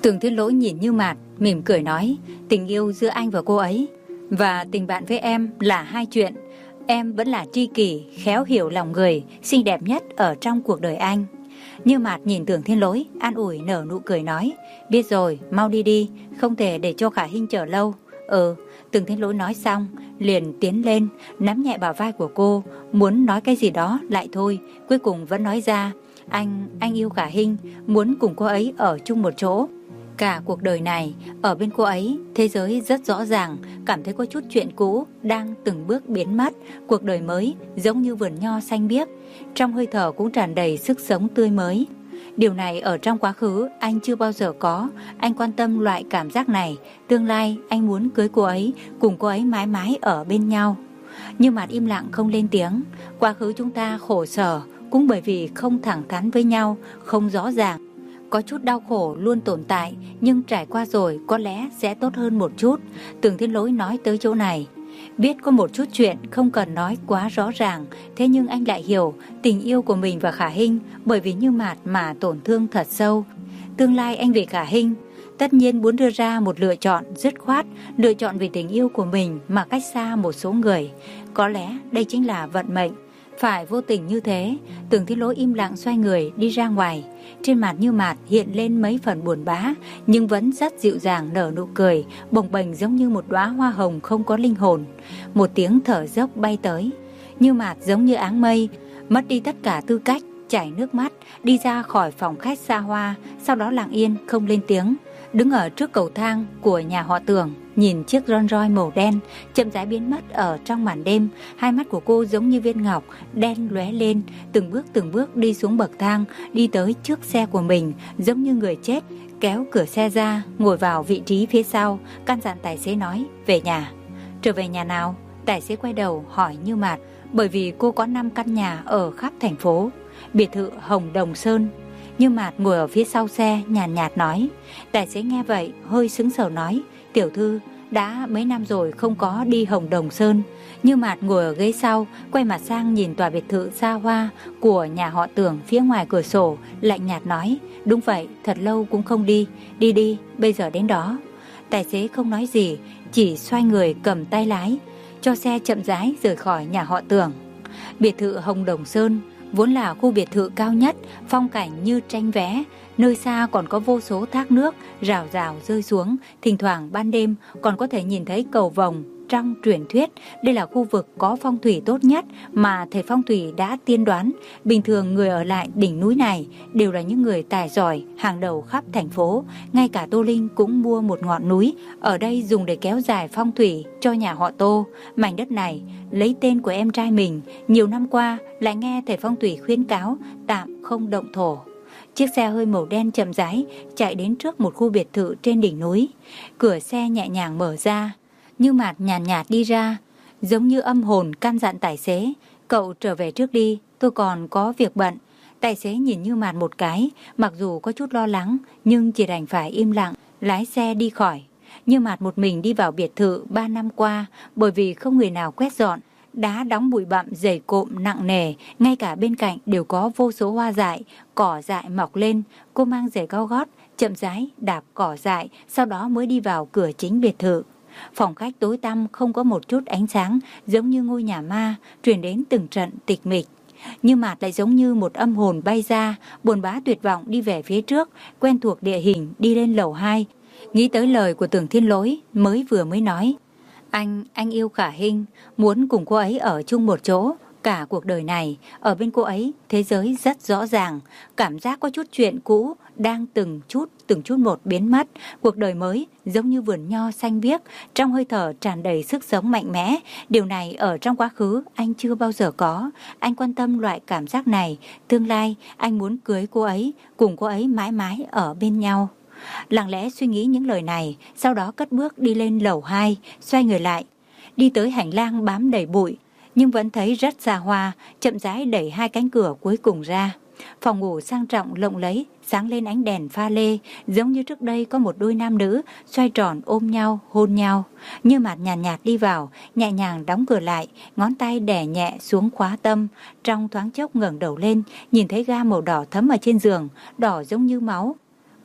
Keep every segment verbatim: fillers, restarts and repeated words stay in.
Tưởng Thiên Lỗi nhìn Như Mạt, mỉm cười nói, tình yêu giữa anh và cô ấy và tình bạn với em là hai chuyện. Em vẫn là tri kỷ, khéo hiểu lòng người, xinh đẹp nhất ở trong cuộc đời anh. Như Mạt nhìn Tưởng Thiên Lỗi, an ủi nở nụ cười nói, biết rồi, mau đi đi, không thể để cho Khả Hinh chờ lâu. Ừ, Tưởng Thiên Lỗi nói xong, liền tiến lên, nắm nhẹ bả vai của cô, muốn nói cái gì đó lại thôi, cuối cùng vẫn nói ra, anh, anh yêu Khả Hinh, muốn cùng cô ấy ở chung một chỗ. Cả cuộc đời này, ở bên cô ấy, thế giới rất rõ ràng, cảm thấy có chút chuyện cũ đang từng bước biến mất, cuộc đời mới giống như vườn nho xanh biếc, trong hơi thở cũng tràn đầy sức sống tươi mới. Điều này ở trong quá khứ anh chưa bao giờ có, anh quan tâm loại cảm giác này, tương lai anh muốn cưới cô ấy, cùng cô ấy mãi mãi ở bên nhau. Nhưng mà im lặng không lên tiếng, quá khứ chúng ta khổ sở cũng bởi vì không thẳng thắn với nhau, không rõ ràng. Có chút đau khổ luôn tồn tại, nhưng trải qua rồi có lẽ sẽ tốt hơn một chút. Tưởng Thiên Lỗi nói tới chỗ này, biết có một chút chuyện không cần nói quá rõ ràng, thế nhưng anh lại hiểu tình yêu của mình và Khả Hinh bởi vì Như Mạt mà tổn thương thật sâu. Tương lai anh vì Khả Hinh tất nhiên muốn đưa ra một lựa chọn dứt khoát, lựa chọn vì tình yêu của mình mà cách xa một số người. Có lẽ đây chính là vận mệnh. Phải vô tình như thế, Tưởng Thiên Lỗi im lặng xoay người đi ra ngoài. Trên mặt Như Mạt hiện lên mấy phần buồn bã, nhưng vẫn rất dịu dàng nở nụ cười, bồng bềnh giống như một đóa hoa hồng không có linh hồn. Một tiếng thở dốc bay tới, Như Mạt giống như áng mây, mất đi tất cả tư cách, chảy nước mắt, đi ra khỏi phòng khách xa hoa, sau đó lặng yên không lên tiếng. Đứng ở trước cầu thang của nhà họ Tưởng, nhìn chiếc Rolls Royce màu đen chậm rãi biến mất ở trong màn đêm. Hai mắt của cô giống như viên ngọc đen lóe lên, từng bước từng bước đi xuống bậc thang, đi tới trước xe của mình, giống như người chết, kéo cửa xe ra, ngồi vào vị trí phía sau, căn dặn tài xế nói, về nhà. Trở về nhà nào? Tài xế quay đầu hỏi Như Mạt, bởi vì cô có năm căn nhà ở khắp thành phố. Biệt thự Hồng Đồng Sơn. Như Mạt ngồi ở phía sau xe, nhàn nhạt, nhạt nói. Tài xế nghe vậy hơi sững sờ nói, tiểu thư, đã mấy năm rồi không có đi Hồng Đồng Sơn. Như Mạt ngồi ở ghế sau, quay mặt sang nhìn tòa biệt thự xa hoa của nhà họ Tưởng phía ngoài cửa sổ, lạnh nhạt nói, đúng vậy, thật lâu cũng không đi, đi đi, bây giờ đến đó. Tài xế không nói gì, chỉ xoay người cầm tay lái, cho xe chậm rãi rời khỏi nhà họ Tưởng. Biệt thự Hồng Đồng Sơn vốn là khu biệt thự cao nhất, phong cảnh như tranh vẽ, nơi xa còn có vô số thác nước rào rào rơi xuống, thỉnh thoảng ban đêm còn có thể nhìn thấy cầu vồng. Trong truyền thuyết, đây là khu vực có phong thủy tốt nhất mà thầy phong thủy đã tiên đoán. Bình thường người ở lại đỉnh núi này đều là những người tài giỏi, hàng đầu khắp thành phố. Ngay cả Tô Linh cũng mua một ngọn núi ở đây dùng để kéo dài phong thủy cho nhà họ Tô. Mảnh đất này lấy tên của em trai mình, nhiều năm qua lại nghe thầy phong thủy khuyến cáo tạm không động thổ. Chiếc xe hơi màu đen chậm rãi chạy đến trước một khu biệt thự trên đỉnh núi. Cửa xe nhẹ nhàng mở ra, Như Mạt nhàn nhạt, nhạt đi ra, giống như âm hồn căn dặn tài xế, cậu trở về trước đi, tôi còn có việc bận. Tài xế nhìn Như Mạt một cái, mặc dù có chút lo lắng, nhưng chỉ đành phải im lặng, lái xe đi khỏi. Như Mạt một mình đi vào biệt thự ba năm qua, bởi vì không người nào quét dọn, đá đóng bụi bặm dày cộm nặng nề, ngay cả bên cạnh đều có vô số hoa dại, cỏ dại mọc lên. Cô mang giày cao gót, chậm rãi đạp cỏ dại, sau đó mới đi vào cửa chính biệt thự. Phòng khách tối tăm không có một chút ánh sáng, giống như ngôi nhà ma, truyền đến từng trận tịch mịch. Như Mạt lại giống như một âm hồn bay ra, buồn bã tuyệt vọng đi về phía trước, quen thuộc địa hình đi lên lầu hai. Nghĩ tới lời của Tưởng Thiên Lỗi mới vừa mới nói, Anh, anh yêu Khả Hinh, muốn cùng cô ấy ở chung một chỗ. Cả cuộc đời này, ở bên cô ấy, thế giới rất rõ ràng. Cảm giác có chút chuyện cũ đang từng chút, từng chút một biến mất. Cuộc đời mới giống như vườn nho xanh biếc, trong hơi thở tràn đầy sức sống mạnh mẽ. Điều này ở trong quá khứ anh chưa bao giờ có. Anh quan tâm loại cảm giác này. Tương lai anh muốn cưới cô ấy, cùng cô ấy mãi mãi ở bên nhau. Lặng lẽ suy nghĩ những lời này, sau đó cất bước đi lên lầu hai, xoay người lại, đi tới hành lang bám đầy bụi, nhưng vẫn thấy rất xa hoa, chậm rãi đẩy hai cánh cửa cuối cùng ra. Phòng ngủ sang trọng lộng lẫy, sáng lên ánh đèn pha lê, giống như trước đây có một đôi nam nữ xoay tròn ôm nhau, hôn nhau. Như Mạt nhàn nhạt, nhạt đi vào, nhẹ nhàng đóng cửa lại, ngón tay đè nhẹ xuống khóa tâm. Trong thoáng chốc ngẩng đầu lên, nhìn thấy ga màu đỏ thấm ở trên giường, đỏ giống như máu.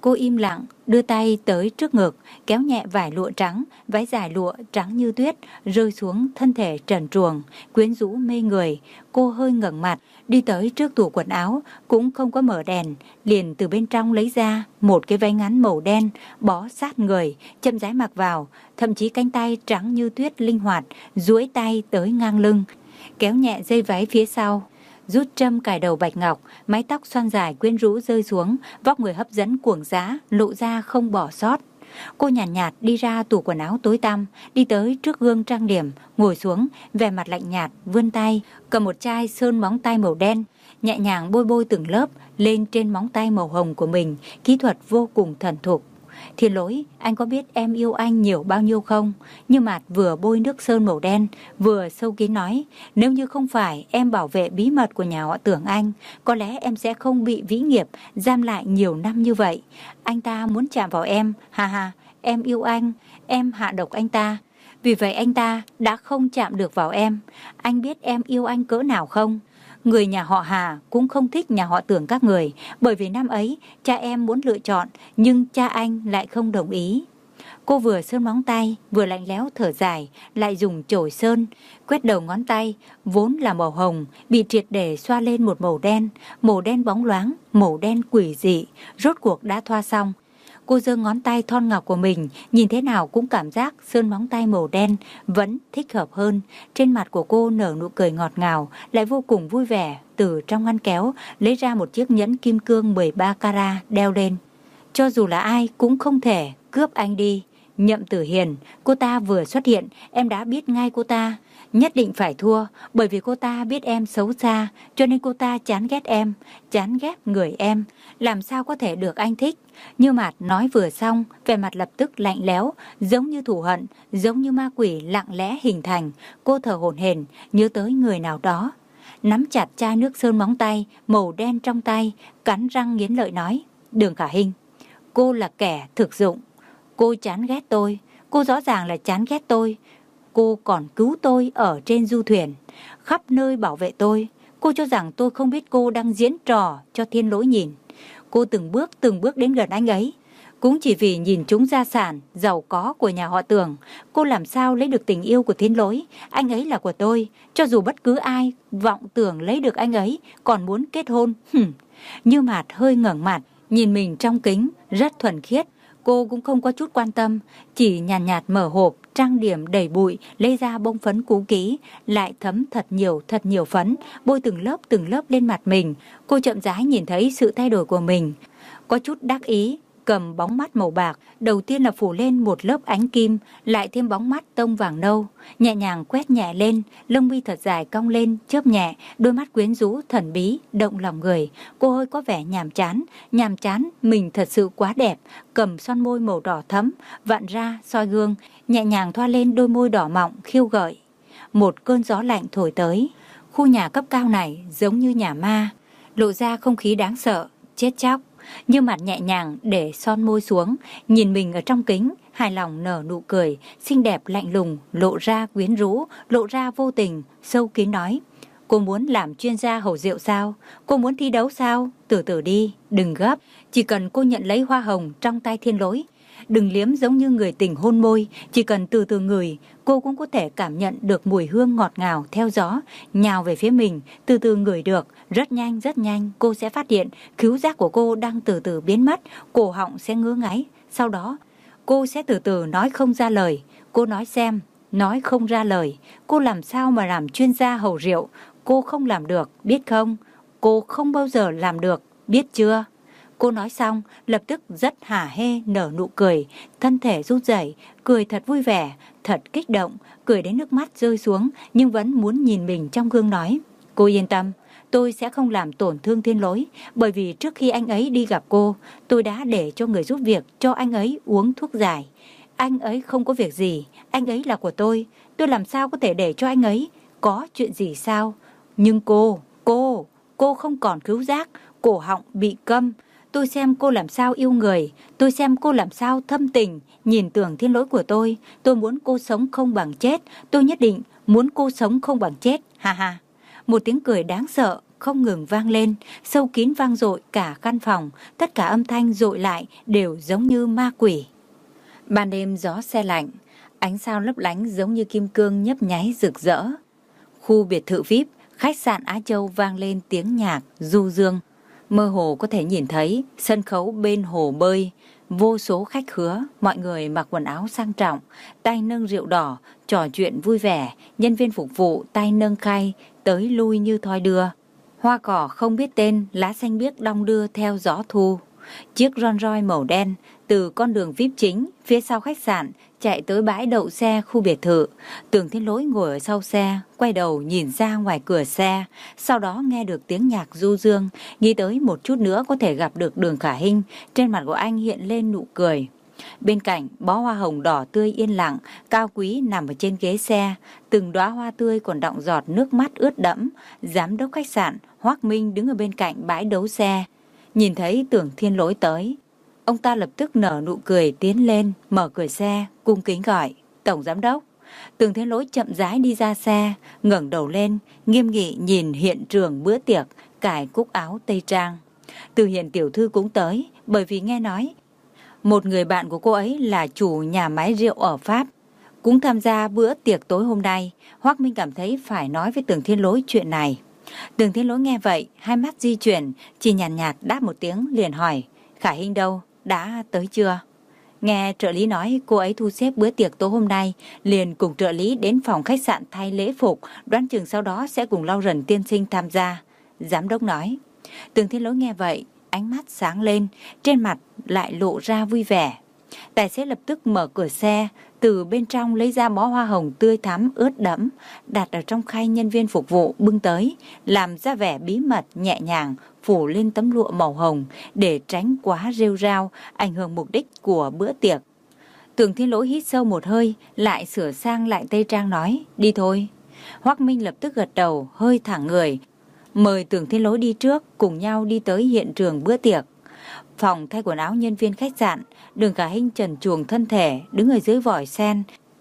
Cô im lặng, đưa tay tới trước ngực, kéo nhẹ vải lụa trắng, váy dài lụa trắng như tuyết, rơi xuống thân thể trần truồng, quyến rũ mê người. Cô hơi ngẩng mặt, đi tới trước tủ quần áo, cũng không có mở đèn, liền từ bên trong lấy ra một cái váy ngắn màu đen, bó sát người, chậm rãi mặc vào, thậm chí cánh tay trắng như tuyết linh hoạt, duỗi tay tới ngang lưng, kéo nhẹ dây váy phía sau, rút trâm cài đầu bạch ngọc, mái tóc xoăn dài quyến rũ rơi xuống, vóc người hấp dẫn cuồng dã, lộ ra không bỏ sót. Cô nhàn nhạt, nhạt đi ra tủ quần áo tối tăm, đi tới trước gương trang điểm, ngồi xuống, vẻ mặt lạnh nhạt, vươn tay, cầm một chai sơn móng tay màu đen, nhẹ nhàng bôi bôi từng lớp lên trên móng tay màu hồng của mình, kỹ thuật vô cùng thuần thục. Thiên Lỗi, anh có biết em yêu anh nhiều bao nhiêu không? Như Mạt vừa bôi nước sơn màu đen, vừa sâu kín nói, nếu như không phải em bảo vệ bí mật của nhà họ Tưởng anh, có lẽ em sẽ không bị vĩ nghiệp giam lại nhiều năm như vậy. Anh ta muốn chạm vào em, ha ha, em yêu anh, em hạ độc anh ta. Vì vậy anh ta đã không chạm được vào em. Anh biết em yêu anh cỡ nào không? Người nhà họ Hà cũng không thích nhà họ Tưởng các người, bởi vì năm ấy cha em muốn lựa chọn, nhưng cha anh lại không đồng ý. Cô vừa sơn móng tay, vừa lạnh lẽo thở dài, lại dùng chổi sơn, quét đầu ngón tay, vốn là màu hồng, bị triệt để xoa lên một màu đen, màu đen bóng loáng, màu đen quỷ dị, rốt cuộc đã thoa xong. Cô giơ ngón tay thon ngọc của mình, nhìn thế nào cũng cảm giác sơn móng tay màu đen vẫn thích hợp hơn. Trên mặt của cô nở nụ cười ngọt ngào, lại vô cùng vui vẻ, từ trong ngăn kéo lấy ra một chiếc nhẫn kim cương mười ba carat đeo lên. Cho dù là ai cũng không thể cướp anh đi. Nhậm Tử Hiền, cô ta vừa xuất hiện, em đã biết ngay cô ta nhất định phải thua, bởi vì cô ta biết em xấu xa, cho nên cô ta chán ghét em, chán ghét người em, làm sao có thể được anh thích. Như Mạt nói vừa xong, vẻ mặt lập tức lạnh lẽo, giống như thù hận, giống như ma quỷ lặng lẽ hình thành. Cô thở hổn hển, nhớ tới người nào đó, nắm chặt chai nước sơn móng tay màu đen trong tay, cắn răng nghiến lợi nói, Đường Khả Hinh, cô là kẻ thực dụng, cô chán ghét tôi, cô rõ ràng là chán ghét tôi. Cô còn cứu tôi ở trên du thuyền, khắp nơi bảo vệ tôi. Cô cho rằng tôi không biết cô đang diễn trò cho Thiên Lỗi nhìn. Cô từng bước từng bước đến gần anh ấy, cũng chỉ vì nhìn chúng gia sản giàu có của nhà họ Tưởng. Cô làm sao lấy được tình yêu của Thiên Lỗi? Anh ấy là của tôi, cho dù bất cứ ai vọng tưởng lấy được anh ấy, còn muốn kết hôn. Hừm. Như Mạt hơi ngẩng mặt, nhìn mình trong kính, rất thuần khiết. Cô cũng không có chút quan tâm, chỉ nhàn nhạt, nhạt mở hộp, trang điểm đầy bụi, lấy ra bông phấn cũ kỹ, lại thấm thật nhiều thật nhiều phấn, bôi từng lớp từng lớp lên mặt mình. Cô chậm rãi nhìn thấy sự thay đổi của mình, có chút đắc ý, cầm bóng mắt màu bạc, đầu tiên là phủ lên một lớp ánh kim, lại thêm bóng mắt tông vàng nâu, nhẹ nhàng quét nhẹ lên, lông mi thật dài cong lên, chớp nhẹ, đôi mắt quyến rũ, thần bí, động lòng người. Cô hơi có vẻ nhàm chán, nhàm chán, mình thật sự quá đẹp, cầm son môi màu đỏ thẫm, vặn ra, soi gương, nhẹ nhàng thoa lên đôi môi đỏ mọng, khiêu gợi. Một cơn gió lạnh thổi tới, khu nhà cấp cao này giống như nhà ma, lộ ra không khí đáng sợ, chết chóc. Như Mạt nhẹ nhàng để son môi xuống, nhìn mình ở trong kính, hài lòng nở nụ cười, xinh đẹp lạnh lùng, lộ ra quyến rũ, lộ ra vô tình, sâu kín nói, cô muốn làm chuyên gia hầu rượu sao? Cô muốn thi đấu sao? Từ từ đi, đừng gấp, chỉ cần cô nhận lấy hoa hồng trong tay Thiên Lỗi. Đừng liếm giống như người tình hôn môi, chỉ cần từ từ ngửi, cô cũng có thể cảm nhận được mùi hương ngọt ngào theo gió, nhào về phía mình, từ từ ngửi được, rất nhanh rất nhanh, cô sẽ phát hiện khứu giác của cô đang từ từ biến mất, cổ họng sẽ ngứa ngáy, sau đó cô sẽ từ từ nói không ra lời. Cô nói xem, nói không ra lời, cô làm sao mà làm chuyên gia hầu rượu, cô không làm được, biết không? Cô không bao giờ làm được, biết chưa? Cô nói xong, lập tức rất hả hê nở nụ cười, thân thể run rẩy, cười thật vui vẻ, thật kích động, cười đến nước mắt rơi xuống, nhưng vẫn muốn nhìn mình trong gương nói, cô yên tâm, tôi sẽ không làm tổn thương Thiên Lỗi, bởi vì trước khi anh ấy đi gặp cô, tôi đã để cho người giúp việc cho anh ấy uống thuốc giải. Anh ấy không có việc gì, anh ấy là của tôi, tôi làm sao có thể để cho anh ấy có chuyện gì sao? Nhưng cô, cô, cô không còn khứu giác, cổ họng bị câm. Tôi xem cô làm sao yêu người, tôi xem cô làm sao thâm tình, nhìn Tưởng Thiên Lỗi của tôi, tôi muốn cô sống không bằng chết, tôi nhất định muốn cô sống không bằng chết, ha ha. Một tiếng cười đáng sợ không ngừng vang lên, sâu kín vang dội cả căn phòng, tất cả âm thanh dội lại đều giống như ma quỷ. Ban đêm gió se lạnh, ánh sao lấp lánh giống như kim cương nhấp nháy rực rỡ. Khu biệt thự vi ai pi, khách sạn Á Châu vang lên tiếng nhạc du dương. Mơ hồ có thể nhìn thấy sân khấu bên hồ bơi, vô số khách khứa, mọi người mặc quần áo sang trọng, tay nâng rượu đỏ, trò chuyện vui vẻ, nhân viên phục vụ tay nâng khay, tới lui như thoi đưa. Hoa cỏ không biết tên, lá xanh biếc đong đưa theo gió thu. Chiếc Rolls Royce màu đen từ con đường vi ai pi chính phía sau khách sạn chạy tới bãi đậu xe khu biệt thự. Tưởng Thiên Lỗi ngồi ở sau xe, quay đầu nhìn ra ngoài cửa xe, sau đó nghe được tiếng nhạc du dương, nghĩ tới một chút nữa có thể gặp được Đường Khả Hinh. Trên mặt của anh hiện lên nụ cười. Bên cạnh, bó hoa hồng đỏ tươi yên lặng, cao quý nằm ở trên ghế xe, từng đóa hoa tươi còn đọng giọt nước mắt ướt đẫm. Giám đốc khách sạn Hoác Minh đứng ở bên cạnh bãi đấu xe, nhìn thấy Tưởng Thiên Lỗi tới, ông ta lập tức nở nụ cười tiến lên, mở cửa xe, cung kính gọi, Tổng Giám đốc. Tưởng Thiên Lỗi chậm rãi đi ra xe, ngẩng đầu lên, nghiêm nghị nhìn hiện trường bữa tiệc, cài cúc áo tây trang. Từ Hiền tiểu thư cũng tới, bởi vì nghe nói một người bạn của cô ấy là chủ nhà máy rượu ở Pháp, cũng tham gia bữa tiệc tối hôm nay. Hoác Minh cảm thấy phải nói với Tưởng Thiên Lỗi chuyện này. Tưởng Thiên Lỗi nghe vậy, hai mắt di chuyển, chỉ nhàn nhạt, nhạt đáp một tiếng liền hỏi, Khả Hinh đâu, đã tới chưa? Nghe trợ lý nói cô ấy thu xếp bữa tiệc tối hôm nay, liền cùng trợ lý đến phòng khách sạn thay lễ phục, đoán chừng sau đó sẽ cùng Lau Rần tiên sinh tham gia. Giám đốc nói. Tưởng Thiên Lỗi nghe vậy, ánh mắt sáng lên, trên mặt lại lộ ra vui vẻ. Tài xế lập tức mở cửa xe, từ bên trong lấy ra bó hoa hồng tươi thắm ướt đẫm, đặt ở trong khay nhân viên phục vụ bưng tới, làm ra vẻ bí mật nhẹ nhàng, phủ lên tấm lụa màu hồng để tránh quá rêu rao, ảnh hưởng mục đích của bữa tiệc. Tưởng Thiên Lỗi hít sâu một hơi, lại sửa sang lại tây trang nói, đi thôi. Hoác Minh lập tức gật đầu, hơi thẳng người, mời Tưởng Thiên Lỗi đi trước, cùng nhau đi tới hiện trường bữa tiệc. Phòng thay quần áo nhân viên khách sạn, Đường Khả Hinh trần truồng thân thể, đứng ở dưới vòi sen,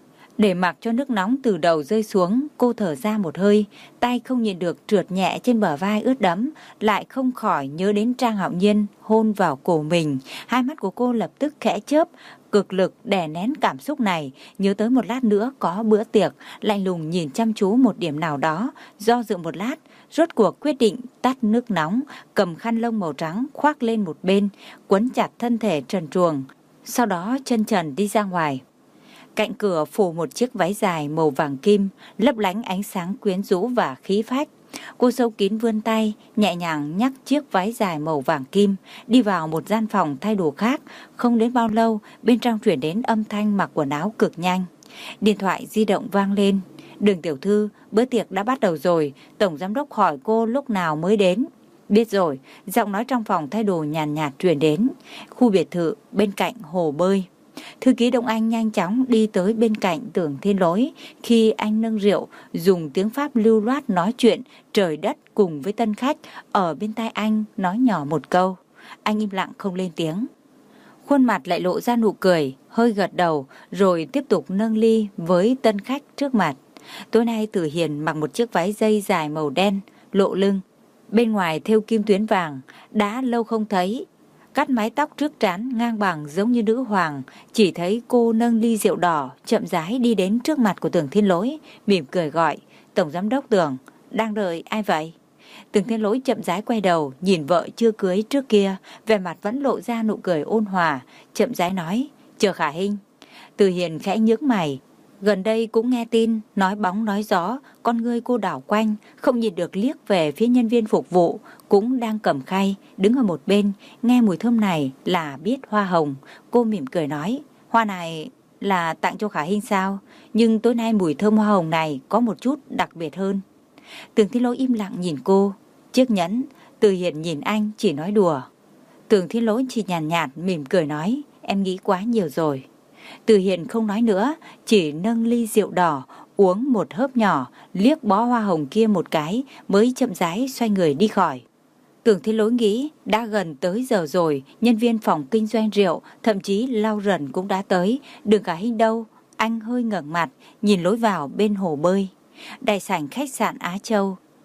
để mặc cho nước nóng từ đầu rơi xuống. Cô thở ra một hơi, tay không nhìn được trượt nhẹ trên bờ vai ướt đẫm, lại không khỏi nhớ đến Trang Hạo Nhiên hôn vào cổ mình. Hai mắt của cô lập tức khẽ chớp, cực lực đè nén cảm xúc này, nhớ tới một lát nữa có bữa tiệc, lạnh lùng nhìn chăm chú một điểm nào đó, do dự một lát, rốt cuộc quyết định tắt nước nóng, cầm khăn lông màu trắng khoác lên một bên, quấn chặt thân thể trần truồng, sau đó chân trần đi ra ngoài. Cạnh cửa phủ một chiếc váy dài màu vàng kim, lấp lánh ánh sáng quyến rũ và khí phách. Cô sâu kín vươn tay, nhẹ nhàng nhắc chiếc váy dài màu vàng kim, đi vào một gian phòng thay đồ khác. Không đến bao lâu, bên trong chuyển đến âm thanh mặc quần áo cực nhanh. Điện thoại di động vang lên. Đường tiểu thư, bữa tiệc đã bắt đầu rồi, Tổng Giám đốc hỏi cô lúc nào mới đến. Biết rồi, giọng nói trong phòng thay đồ nhàn nhạt truyền đến. Khu biệt thự bên cạnh hồ bơi. Thư ký Đông Anh nhanh chóng đi tới bên cạnh Tưởng Thiên Lỗi. Khi anh nâng rượu, dùng tiếng Pháp lưu loát nói chuyện trời đất cùng với tân khách, ở bên tai anh nói nhỏ một câu. Anh im lặng không lên tiếng. Khuôn mặt lại lộ ra nụ cười, hơi gật đầu, rồi tiếp tục nâng ly với tân khách trước mặt. Tối nay Tử Hiền mặc một chiếc váy dây dài màu đen, lộ lưng, bên ngoài thêu kim tuyến vàng, đã lâu không thấy. Cắt mái tóc trước trán ngang bằng giống như nữ hoàng, chỉ thấy cô nâng ly rượu đỏ, chậm rãi đi đến trước mặt của Tưởng Thiên Lỗi, mỉm cười gọi, Tổng Giám đốc Tưởng, đang đợi ai vậy? Tưởng Thiên Lỗi chậm rãi quay đầu, nhìn vợ chưa cưới trước kia, vẻ mặt vẫn lộ ra nụ cười ôn hòa, chậm rãi nói, chờ Khả Hinh. Từ Hiền khẽ nhướng mày, gần đây cũng nghe tin, nói bóng nói gió, con ngươi cô đảo quanh, không nhìn được liếc về phía nhân viên phục vụ, cũng đang cầm khay, đứng ở một bên, nghe mùi thơm này là biết hoa hồng. Cô mỉm cười nói, hoa này là tặng cho Khả Hinh sao? Nhưng tối nay mùi thơm hoa hồng này có một chút đặc biệt hơn. Tưởng Thiên Lỗi im lặng nhìn cô, chiếc nhẫn. Từ Hiền nhìn anh chỉ nói đùa. Tưởng Thiên Lỗi chỉ nhàn nhạt, nhạt mỉm cười nói, em nghĩ quá nhiều rồi. Từ Hiền không nói nữa, chỉ nâng ly rượu đỏ, uống một hớp nhỏ, liếc bó hoa hồng kia một cái, mới chậm rãi xoay người đi khỏi. Tưởng Thiên Lỗi nghĩ, đã gần tới giờ rồi, nhân viên phòng kinh doanh rượu, thậm chí Lau Rần cũng đã tới, Đường Khả Hinh đâu? Anh hơi ngẩng mặt, nhìn lối vào bên hồ bơi. Đại sảnh khách sạn Á Châu.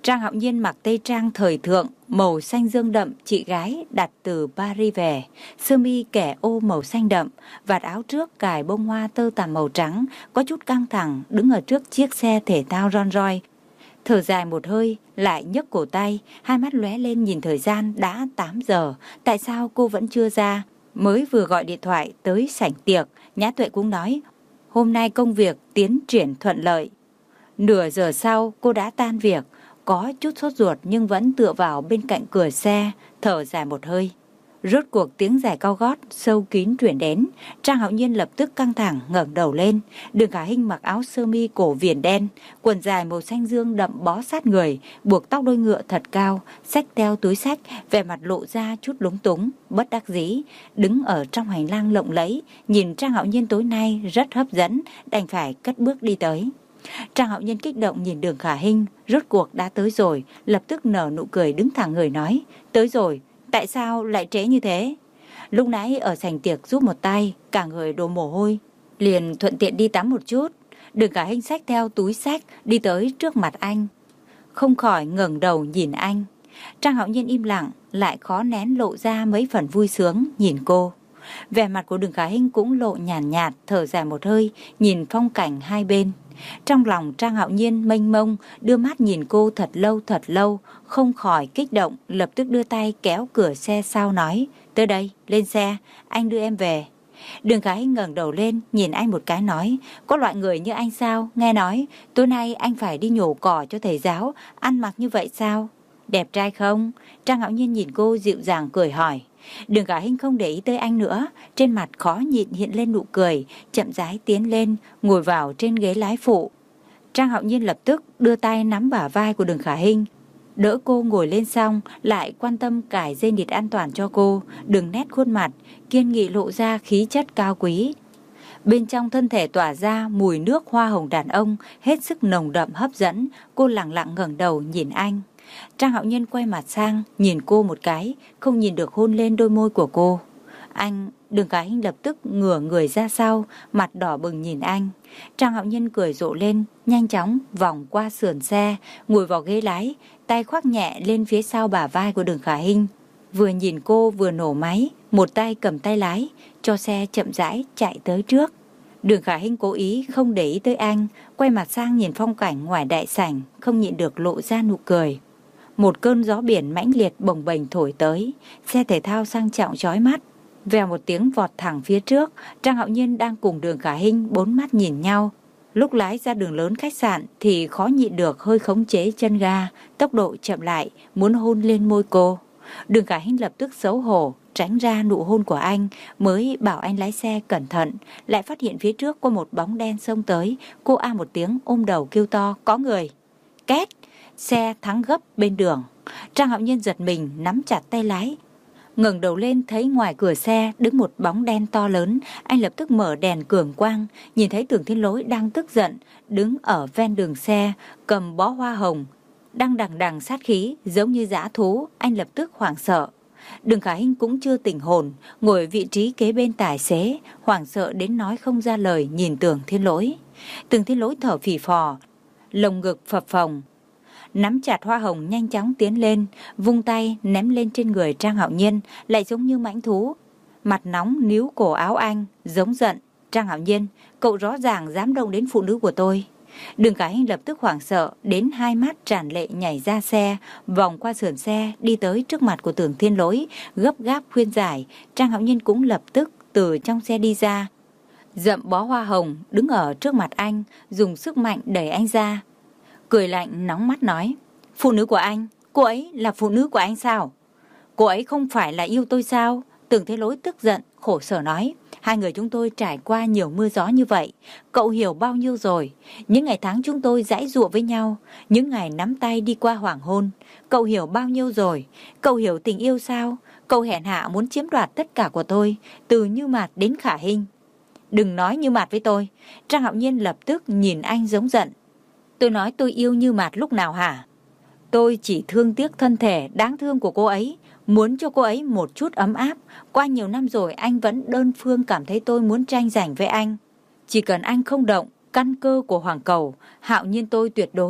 Trang Hạo Nhiên mặc tây trang thời thượng, màu xanh dương đậm chị gái đặt từ Paris về, sơ mi kẻ ô màu xanh đậm, vạt áo trước cài bông hoa tơ tằm màu trắng, có chút căng thẳng đứng ở trước chiếc xe thể thao Rolls Royce. Thở dài một hơi, lại nhấc cổ tay, hai mắt lóe lên nhìn thời gian đã tám giờ, tại sao cô vẫn chưa ra? Mới vừa gọi điện thoại tới sảnh tiệc, Nhã Tuệ cũng nói, hôm nay công việc tiến triển thuận lợi. Nửa giờ sau cô đã tan việc, có chút sốt ruột nhưng vẫn tựa vào bên cạnh cửa xe, thở dài một hơi. Rốt cuộc tiếng giày cao gót sâu kín chuyển đến, Trang Hạo Nhiên lập tức căng thẳng ngẩng đầu lên. Đường Khả Hinh mặc áo sơ mi cổ viền đen, quần dài màu xanh dương đậm bó sát người, buộc tóc đuôi ngựa thật cao, xách theo túi xách, vẻ mặt lộ ra chút lúng túng, bất đắc dĩ, đứng ở trong hành lang lộng lẫy, nhìn Trang Hạo Nhiên tối nay rất hấp dẫn, đành phải cất bước đi tới. Trang Hạo Nhiên kích động nhìn Đường Khả Hinh, rốt cuộc đã tới rồi, lập tức nở nụ cười đứng thẳng người nói, tới rồi. Tại sao lại trễ như thế? Lúc nãy ở sảnh tiệc giúp một tay, cả người đổ mồ hôi, liền thuận tiện đi tắm một chút. Đường Khả Hinh xách theo túi xách đi tới trước mặt anh, không khỏi ngẩng đầu nhìn anh. Trang Hạo Nhiên im lặng, lại khó nén lộ ra mấy phần vui sướng nhìn cô. Vẻ mặt của Đường Khả Hinh cũng lộ nhàn nhạt, nhạt, thở dài một hơi, nhìn phong cảnh hai bên. Trong lòng Trang Hạo Nhiên mênh mông, đưa mắt nhìn cô thật lâu thật lâu, không khỏi kích động, lập tức đưa tay kéo cửa xe sau nói, tới đây, lên xe, anh đưa em về. Đường Khả Hinh ngẩng đầu lên, nhìn anh một cái nói, có loại người như anh sao, nghe nói, tối nay anh phải đi nhổ cỏ cho thầy giáo, ăn mặc như vậy sao? Đẹp trai không? Trang Hạo Nhiên nhìn cô dịu dàng cười hỏi. Đường Khả Hinh không để ý tới anh nữa, trên mặt khó nhịn hiện lên nụ cười, chậm rãi tiến lên, ngồi vào trên ghế lái phụ. Trang Hạo Nhiên lập tức đưa tay nắm bả vai của Đường Khả Hinh, đỡ cô ngồi lên xong, lại quan tâm cài dây nịt an toàn cho cô, đường nét khuôn mặt, kiên nghị lộ ra khí chất cao quý. Bên trong thân thể tỏa ra mùi nước hoa hồng đàn ông, hết sức nồng đậm hấp dẫn, cô lặng lặng ngẩng đầu nhìn anh. Trang Hạo Nhiên quay mặt sang, nhìn cô một cái, không nhìn được hôn lên đôi môi của cô. Anh, Đường Khả Hinh lập tức ngửa người ra sau, mặt đỏ bừng nhìn anh. Trang Hạo Nhiên cười rộ lên, nhanh chóng vòng qua sườn xe, ngồi vào ghế lái, tay khoác nhẹ lên phía sau bả vai của Đường Khả Hinh. Vừa nhìn cô vừa nổ máy, một tay cầm tay lái, cho xe chậm rãi chạy tới trước. Đường Khả Hinh cố ý không để ý tới anh, quay mặt sang nhìn phong cảnh ngoài đại sảnh, không nhịn được lộ ra nụ cười. Một cơn gió biển mãnh liệt bồng bềnh thổi tới, xe thể thao sang trọng chói mắt. Vèo một tiếng vọt thẳng phía trước, Trang Hạo Nhiên đang cùng Đường Khả Hinh bốn mắt nhìn nhau. Lúc lái ra đường lớn khách sạn thì khó nhịn được hơi khống chế chân ga, tốc độ chậm lại, muốn hôn lên môi cô. Đường Khả Hinh lập tức xấu hổ, tránh ra nụ hôn của anh, mới bảo anh lái xe cẩn thận, lại phát hiện phía trước có một bóng đen xông tới, cô a một tiếng ôm đầu kêu to, có người. Két, xe thắng gấp bên đường. Trang Hạo Nhiên giật mình, nắm chặt tay lái, ngẩng đầu lên thấy ngoài cửa xe đứng một bóng đen to lớn. Anh lập tức mở đèn cường quang, nhìn thấy Tưởng Thiên Lỗi đang tức giận, đứng ở ven đường xe, cầm bó hoa hồng, đang đằng đằng sát khí, giống như dã thú. Anh lập tức hoảng sợ. Đường Khả Hinh cũng chưa tỉnh hồn, ngồi vị trí kế bên tài xế, hoảng sợ đến nói không ra lời nhìn Tưởng Thiên Lỗi. Tưởng Thiên Lỗi thở phì phò, lồng ngực phập phồng, nắm chặt hoa hồng nhanh chóng tiến lên, vung tay ném lên trên người Trang Hạo Nhiên, lại giống như mãnh thú. Mặt nóng níu cổ áo anh, giống giận. Trang Hạo Nhiên, cậu rõ ràng dám động đến phụ nữ của tôi. Đường Khả Hinh lập tức hoảng sợ, đến hai mắt tràn lệ nhảy ra xe, vòng qua sườn xe, đi tới trước mặt của Tưởng Thiên Lỗi, gấp gáp khuyên giải. Trang Hạo Nhiên cũng lập tức từ trong xe đi ra, dậm bó hoa hồng, đứng ở trước mặt anh, dùng sức mạnh đẩy anh ra. Cười lạnh nóng mắt nói, phụ nữ của anh, cô ấy là phụ nữ của anh sao? Cô ấy không phải là yêu tôi sao? Tưởng Thế Lỗi tức giận, khổ sở nói, hai người chúng tôi trải qua nhiều mưa gió như vậy, cậu hiểu bao nhiêu rồi. Những ngày tháng chúng tôi giãy giụa với nhau, những ngày nắm tay đi qua hoàng hôn, cậu hiểu bao nhiêu rồi. Cậu hiểu tình yêu sao? Cậu hèn hạ muốn chiếm đoạt tất cả của tôi, từ Như Mạt đến Khả Hinh. Đừng nói Như Mạt với tôi. Trang Hạo Nhiên lập tức nhìn anh giống giận. Tôi nói tôi yêu Như Mạt lúc nào hả? Tôi chỉ thương tiếc thân thể đáng thương của cô ấy, muốn cho cô ấy một chút ấm áp. Qua nhiều năm rồi anh vẫn đơn phương cảm thấy tôi muốn tranh giành với anh. Chỉ cần anh không động căn cơ của hoàng cầu, Hạo Nhiên tôi tuyệt đối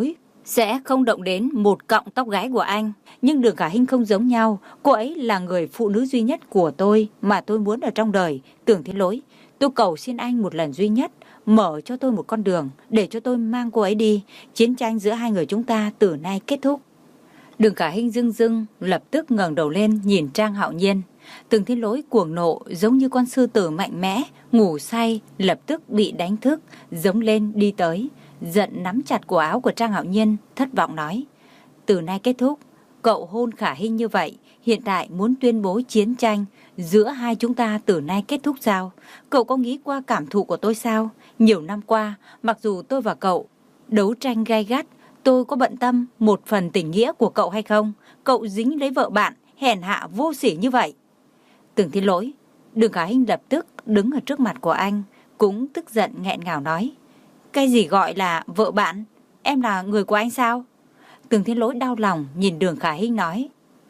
sẽ không động đến một cọng tóc gáy của anh. Nhưng Đường Khả Hinh không giống nhau. Cô ấy là người phụ nữ duy nhất của tôi mà tôi muốn ở trong đời. Tưởng Thiên Lỗi, tôi cầu xin anh một lần duy nhất, mở cho tôi một con đường để cho tôi mang cô ấy đi. Chiến tranh giữa hai người chúng ta từ nay kết thúc. Đường Khả Hinh dưng dưng lập tức ngẩng đầu lên nhìn Trang Hạo Nhiên. Tưởng Thiên Lỗi cuồng nộ giống như con sư tử mạnh mẽ, ngủ say lập tức bị đánh thức, giống lên đi tới, giận nắm chặt cổ áo của Trang Hạo Nhiên, thất vọng nói: từ nay kết thúc. Cậu hôn Khả Hinh như vậy, hiện tại muốn tuyên bố chiến tranh giữa hai chúng ta từ nay kết thúc sao? Cậu có nghĩ qua cảm thụ của tôi sao? Nhiều năm qua, mặc dù tôi và cậu đấu tranh gay gắt, tôi có bận tâm một phần tình nghĩa của cậu hay không? Cậu dính lấy vợ bạn, hèn hạ vô sỉ như vậy. Tưởng Thiên Lỗi, Đường Khả Hinh lập tức đứng ở trước mặt của anh, cũng tức giận nghẹn ngào nói: cái gì gọi là vợ bạn? Em là người của anh sao? Tưởng Thiên Lỗi đau lòng nhìn Đường Khả Hinh nói: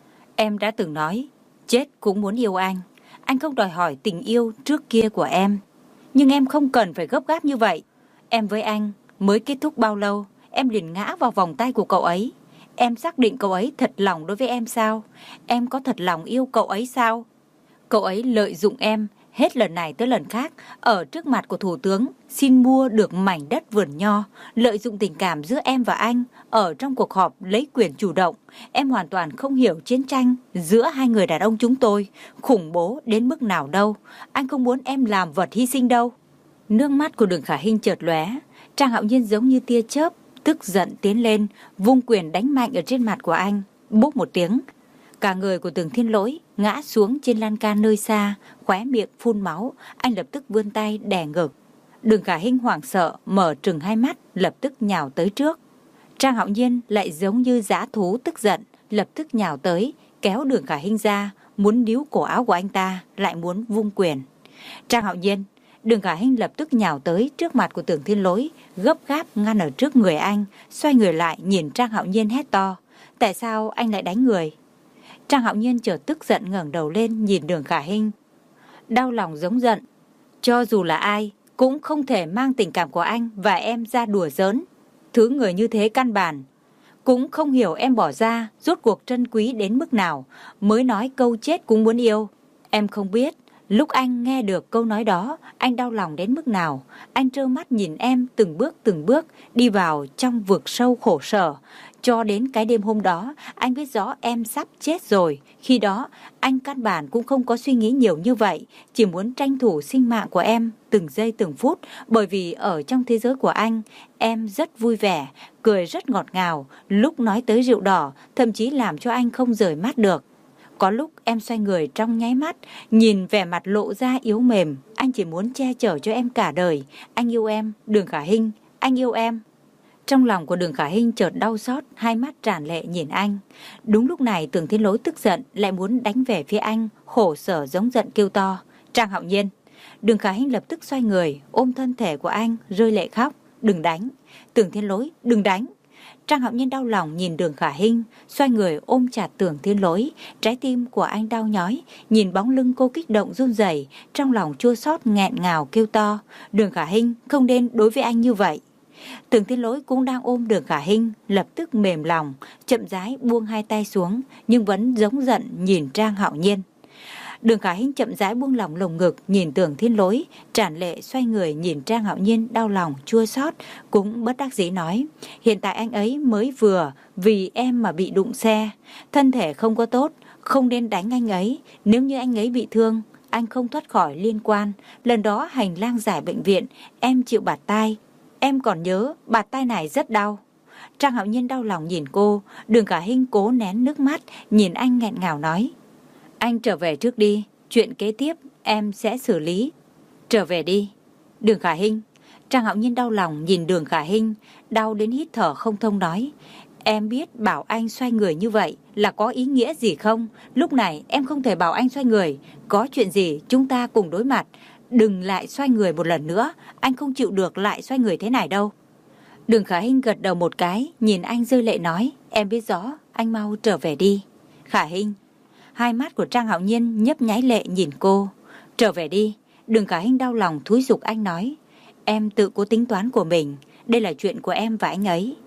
em đã từng nói, chết cũng muốn yêu anh. Anh không đòi hỏi tình yêu trước kia của em, nhưng em không cần phải gấp gáp như vậy. Em với anh mới kết thúc bao lâu, em liền ngã vào vòng tay của cậu ấy. Em xác định cậu ấy thật lòng đối với em sao? Em có thật lòng yêu cậu ấy sao? Cậu ấy lợi dụng em hết lần này tới lần khác ở trước mặt của thủ tướng, xin mua được mảnh đất vườn nho, lợi dụng tình cảm giữa em và anh ở trong cuộc họp lấy quyền chủ động. Em hoàn toàn không hiểu chiến tranh giữa hai người đàn ông chúng tôi khủng bố đến mức nào đâu. Anh không muốn em làm vật hy sinh đâu. Nước mắt của Đường Khả Hinh chợt lóe, Trang Hạo Nhiên giống như tia chớp tức giận tiến lên, vung quyền đánh mạnh ở trên mặt của anh. Bốp một tiếng, cả người của Tưởng Thiên Lỗi ngã xuống trên lan can nơi xa, khóe miệng phun máu. Anh lập tức vươn tay đè ngực. Đường Khả Hinh hoảng sợ mở trừng hai mắt, lập tức nhào tới trước. Trang Hạo Nhiên lại giống như dã thú tức giận, lập tức nhào tới, kéo Đường Khả Hinh ra, muốn níu cổ áo của anh ta, lại muốn vung quyền. Trang Hạo Nhiên, Đường Khả Hinh lập tức nhào tới trước mặt của Tưởng Thiên Lỗi, gấp gáp ngăn ở trước người anh, xoay người lại nhìn Trang Hạo Nhiên hét to: tại sao anh lại đánh người? Trang Hạo Nhiên chợt tức giận ngẩng đầu lên nhìn Đường Khả Hinh, đau lòng giống giận. Cho dù là ai cũng không thể mang tình cảm của anh và em ra đùa giỡn. Thứ người như thế căn bản cũng không hiểu em bỏ ra rốt cuộc trân quý đến mức nào, mới nói câu chết cũng muốn yêu. Em không biết lúc anh nghe được câu nói đó, anh đau lòng đến mức nào. Anh trơ mắt nhìn em từng bước từng bước đi vào trong vực sâu khổ sở. Cho đến cái đêm hôm đó, anh biết rõ em sắp chết rồi. Khi đó, anh căn bản cũng không có suy nghĩ nhiều như vậy, chỉ muốn tranh thủ sinh mạng của em từng giây từng phút. Bởi vì ở trong thế giới của anh, em rất vui vẻ, cười rất ngọt ngào, lúc nói tới rượu đỏ, thậm chí làm cho anh không rời mắt được. Có lúc em xoay người trong nháy mắt, nhìn vẻ mặt lộ ra yếu mềm, anh chỉ muốn che chở cho em cả đời. Anh yêu em, Đường Khả Hinh, anh yêu em. Trong lòng của Đường Khả Hinh chợt đau xót, hai mắt tràn lệ nhìn anh. Đúng lúc này Tưởng Thiên Lỗi tức giận lại muốn đánh về phía anh, khổ sở giống giận kêu to: Trang Hạo Nhiên! Đường Khả Hinh lập tức xoay người, ôm thân thể của anh, rơi lệ khóc: đừng đánh! Tưởng Thiên Lỗi, đừng đánh! Trang Hạo Nhiên đau lòng nhìn Đường Khả Hinh, xoay người ôm chặt Tưởng Thiên Lỗi. Trái tim của anh đau nhói, nhìn bóng lưng cô kích động run rẩy, trong lòng chua xót nghẹn ngào kêu to: Đường Khả Hinh, không nên đối với anh như vậy. Tưởng Thiên Lỗi cũng đang ôm Đường Khả Hinh, lập tức mềm lòng, chậm rãi buông hai tay xuống, nhưng vẫn giống giận nhìn Trang Hạo Nhiên. Đường Khả Hinh chậm rãi buông lỏng lồng ngực nhìn Tưởng Thiên Lỗi, tràn lệ xoay người nhìn Trang Hạo Nhiên đau lòng chua xót, cũng bất đắc dĩ nói: hiện tại anh ấy mới vừa vì em mà bị đụng xe, thân thể không có tốt, không nên đánh anh ấy. Nếu như anh ấy bị thương, anh không thoát khỏi liên quan. Lần đó hành lang giải bệnh viện, em chịu bạt tai, em còn nhớ bạt tai này rất đau. Trang Hạo Nhiên đau lòng nhìn cô. Đường Khả Hinh cố nén nước mắt, nhìn anh nghẹn ngào nói: anh trở về trước đi, chuyện kế tiếp em sẽ xử lý. Trở về đi. Đường Khả Hinh. Trang Hạo Nhiên đau lòng nhìn Đường Khả Hinh, đau đến hít thở không thông nói: em biết bảo anh xoay người như vậy là có ý nghĩa gì không? Lúc này em không thể bảo anh xoay người, có chuyện gì chúng ta cùng đối mặt. Đừng lại xoay người một lần nữa, anh không chịu được lại xoay người thế này đâu. Đường Khả Hinh gật đầu một cái, nhìn anh rơi lệ nói: em biết rõ, anh mau trở về đi. Khả Hinh. Hai mắt của Trang Hạo Nhiên nhấp nháy lệ nhìn cô. Trở về đi. Đường Khả Hinh đau lòng thúi giục anh nói: em tự có tính toán của mình, đây là chuyện của em và anh ấy.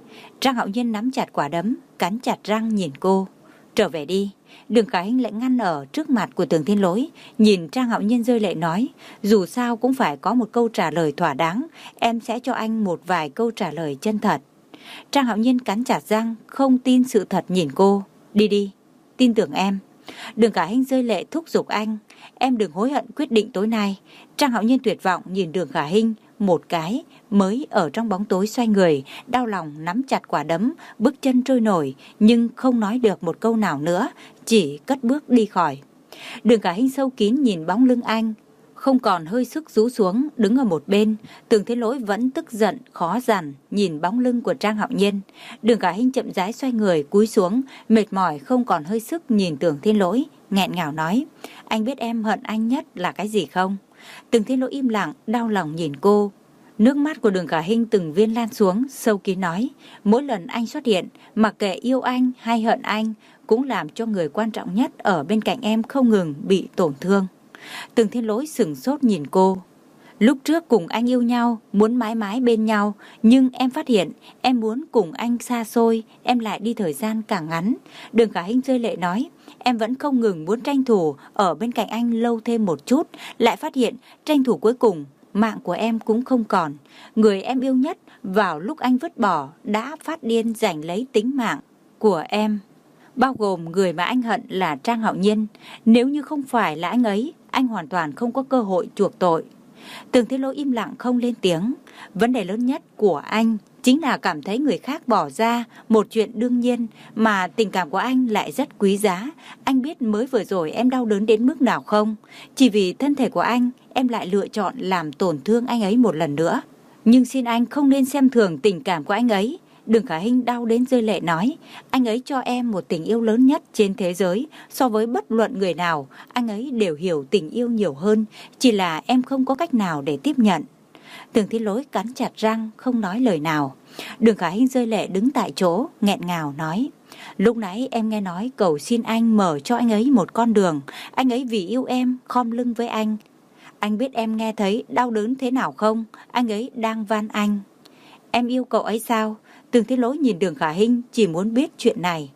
Trang Hạo Nhiên nắm chặt quả đấm, cắn chặt răng nhìn cô. Trở về đi. Đường Khả Hinh lại ngăn ở trước mặt của Tưởng Thiên Lỗi, nhìn Trang Hạo Nhiên rơi lệ nói, dù sao cũng phải có một câu trả lời thỏa đáng, em sẽ cho anh một vài câu trả lời chân thật. Trang Hạo Nhiên cắn chặt răng, không tin sự thật nhìn cô. Đi đi, tin tưởng em. Đường Khả Hinh rơi lệ thúc giục anh, em đừng hối hận quyết định tối nay. Trang Hạo Nhiên tuyệt vọng nhìn Đường Khả Hinh một cái, mới ở trong bóng tối xoay người, đau lòng nắm chặt quả đấm, bước chân trôi nổi, nhưng không nói được một câu nào nữa, chỉ cất bước đi khỏi. Đường Khả Hinh sâu kín nhìn bóng lưng anh, không còn hơi sức rũ xuống, đứng ở một bên. Tưởng Thiên Lỗi vẫn tức giận, khó dằn, nhìn bóng lưng của Trang Hạo Nhiên. Đường Khả Hinh chậm rãi xoay người, cúi xuống, mệt mỏi không còn hơi sức nhìn Tưởng Thiên Lỗi, nghẹn ngào nói, anh biết em hận anh nhất là cái gì không? Tưởng Thiên Lỗi im lặng, đau lòng nhìn cô. Nước mắt của Đường Khả Hinh từng viên lan xuống, sâu kín nói, mỗi lần anh xuất hiện, mặc kệ yêu anh hay hận anh, cũng làm cho người quan trọng nhất ở bên cạnh em không ngừng bị tổn thương. Tưởng Thiên Lỗi sửng sốt nhìn cô. Lúc trước cùng anh yêu nhau, muốn mãi mãi bên nhau, nhưng em phát hiện em muốn cùng anh xa xôi, em lại đi thời gian càng ngắn. Đường Khả Hinh rơi lệ nói, em vẫn không ngừng muốn tranh thủ ở bên cạnh anh lâu thêm một chút, lại phát hiện tranh thủ cuối cùng, mạng của em cũng không còn. Người em yêu nhất vào lúc anh vứt bỏ đã phát điên giành lấy tính mạng của em, bao gồm người mà anh hận là Trang Hạo Nhiên. Nếu như không phải là anh ấy, anh hoàn toàn không có cơ hội chuộc tội. Tưởng Thiên Lỗi im lặng không lên tiếng. Vấn đề lớn nhất của anh chính là cảm thấy người khác bỏ ra một chuyện đương nhiên, mà tình cảm của anh lại rất quý giá. Anh biết mới vừa rồi em đau đớn đến mức nào không? Chỉ vì thân thể của anh, em lại lựa chọn làm tổn thương anh ấy một lần nữa. Nhưng xin anh không nên xem thường tình cảm của anh ấy. Đường Khả Hinh đau đến rơi lệ nói, anh ấy cho em một tình yêu lớn nhất trên thế giới. So với bất luận người nào, anh ấy đều hiểu tình yêu nhiều hơn, chỉ là em không có cách nào để tiếp nhận. Tưởng Thiên Lỗi cắn chặt răng, không nói lời nào. Đường Khả Hinh rơi lệ đứng tại chỗ, nghẹn ngào nói, lúc nãy em nghe nói cầu xin anh mở cho anh ấy một con đường. Anh ấy vì yêu em, khom lưng với anh. Anh biết em nghe thấy đau đớn thế nào không? Anh ấy đang van anh. Em yêu cậu ấy sao? Tưởng Thiên Lỗi nhìn Đường Khả Hinh, chỉ muốn biết chuyện này.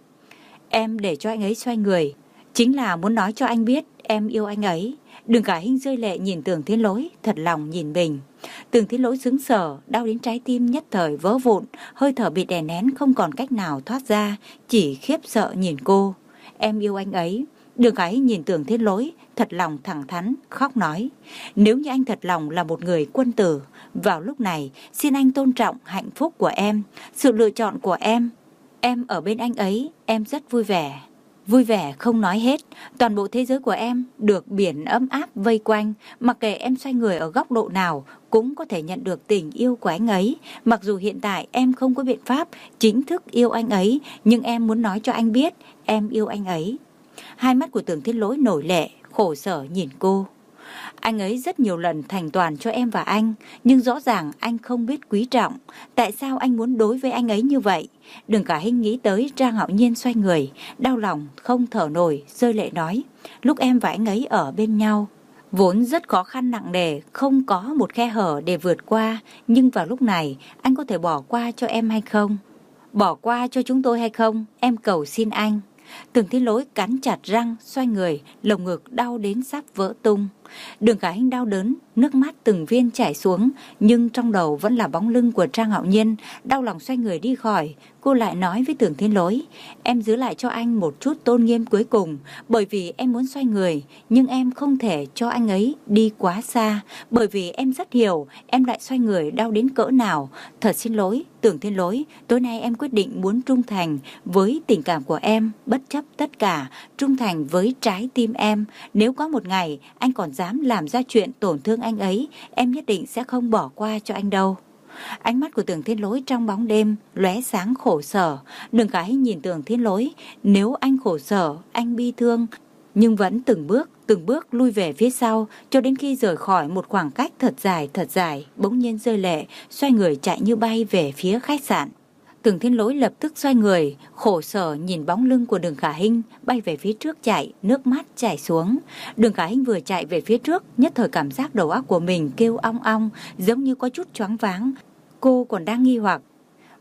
Em để cho anh ấy xoay người, chính là muốn nói cho anh biết em yêu anh ấy. Đường Khả Hinh rơi lệ nhìn Tưởng Thiên Lỗi, thật lòng nhìn mình. Tưởng Thiên Lỗi sững sờ, đau đến trái tim nhất thời vỡ vụn, hơi thở bị đè nén không còn cách nào thoát ra, chỉ khiếp sợ nhìn cô. Em yêu anh ấy. Đường Khả Hinh nhìn Tưởng Thiên Lỗi, thật lòng thẳng thắn, khóc nói, nếu như anh thật lòng là một người quân tử, vào lúc này xin anh tôn trọng hạnh phúc của em, sự lựa chọn của em. Em ở bên anh ấy, em rất vui vẻ. Vui vẻ không nói hết, toàn bộ thế giới của em được biển ấm áp vây quanh, mặc kệ em xoay người ở góc độ nào cũng có thể nhận được tình yêu của anh ấy. Mặc dù hiện tại em không có biện pháp chính thức yêu anh ấy, nhưng em muốn nói cho anh biết em yêu anh ấy. Hai mắt của Tưởng Thiên Lỗi nổi lệ, khổ sở nhìn cô. Anh ấy rất nhiều lần thành toàn cho em và anh, nhưng rõ ràng anh không biết quý trọng. Tại sao anh muốn đối với anh ấy như vậy? Đường Khả Hinh nghĩ tới Trang Hạo Nhiên xoay người, đau lòng không thở nổi, rơi lệ nói, lúc em và anh ấy ở bên nhau, vốn rất khó khăn nặng nề, không có một khe hở để vượt qua, nhưng vào lúc này anh có thể bỏ qua cho em hay không? Bỏ qua cho chúng tôi hay không? Em cầu xin anh. Tưởng Thiên Lỗi cắn chặt răng, xoay người, lồng ngực đau đến sắp vỡ tung. Đường Khả Hinh đau đớn, nước mắt từng viên chảy xuống, nhưng trong đầu vẫn là bóng lưng của Trang Hạo Nhiên. Đau lòng xoay người đi khỏi, cô lại nói với Tưởng Thiên Lỗi, em giữ lại cho anh một chút tôn nghiêm cuối cùng, bởi vì em muốn xoay người, nhưng em không thể cho anh ấy đi quá xa, bởi vì em rất hiểu em lại xoay người đau đến cỡ nào. Thật xin lỗi, Tưởng Thiên Lỗi, tối nay em quyết định muốn trung thành với tình cảm của em, bất chấp tất cả, trung thành với trái tim em. Nếu có một ngày anh còn dám làm ra chuyện tổn thương anh ấy, em nhất định sẽ không bỏ qua cho anh đâu. Ánh mắt của Tưởng Thiên Lỗi trong bóng đêm lóe sáng khổ sở. Đường Khả Hinh nhìn Tưởng Thiên Lỗi, nếu anh khổ sở, anh bi thương, nhưng vẫn từng bước, từng bước lui về phía sau, cho đến khi rời khỏi một khoảng cách thật dài, thật dài, bỗng nhiên rơi lệ, xoay người chạy như bay về phía khách sạn. Tưởng Thiên Lỗi lập tức xoay người, khổ sở nhìn bóng lưng của Đường Khả Hinh bay về phía trước chạy, nước mắt chảy xuống. Đường Khả Hinh vừa chạy về phía trước, nhất thời cảm giác đầu óc của mình kêu ong ong, giống như có chút choáng váng. Cô còn đang nghi hoặc,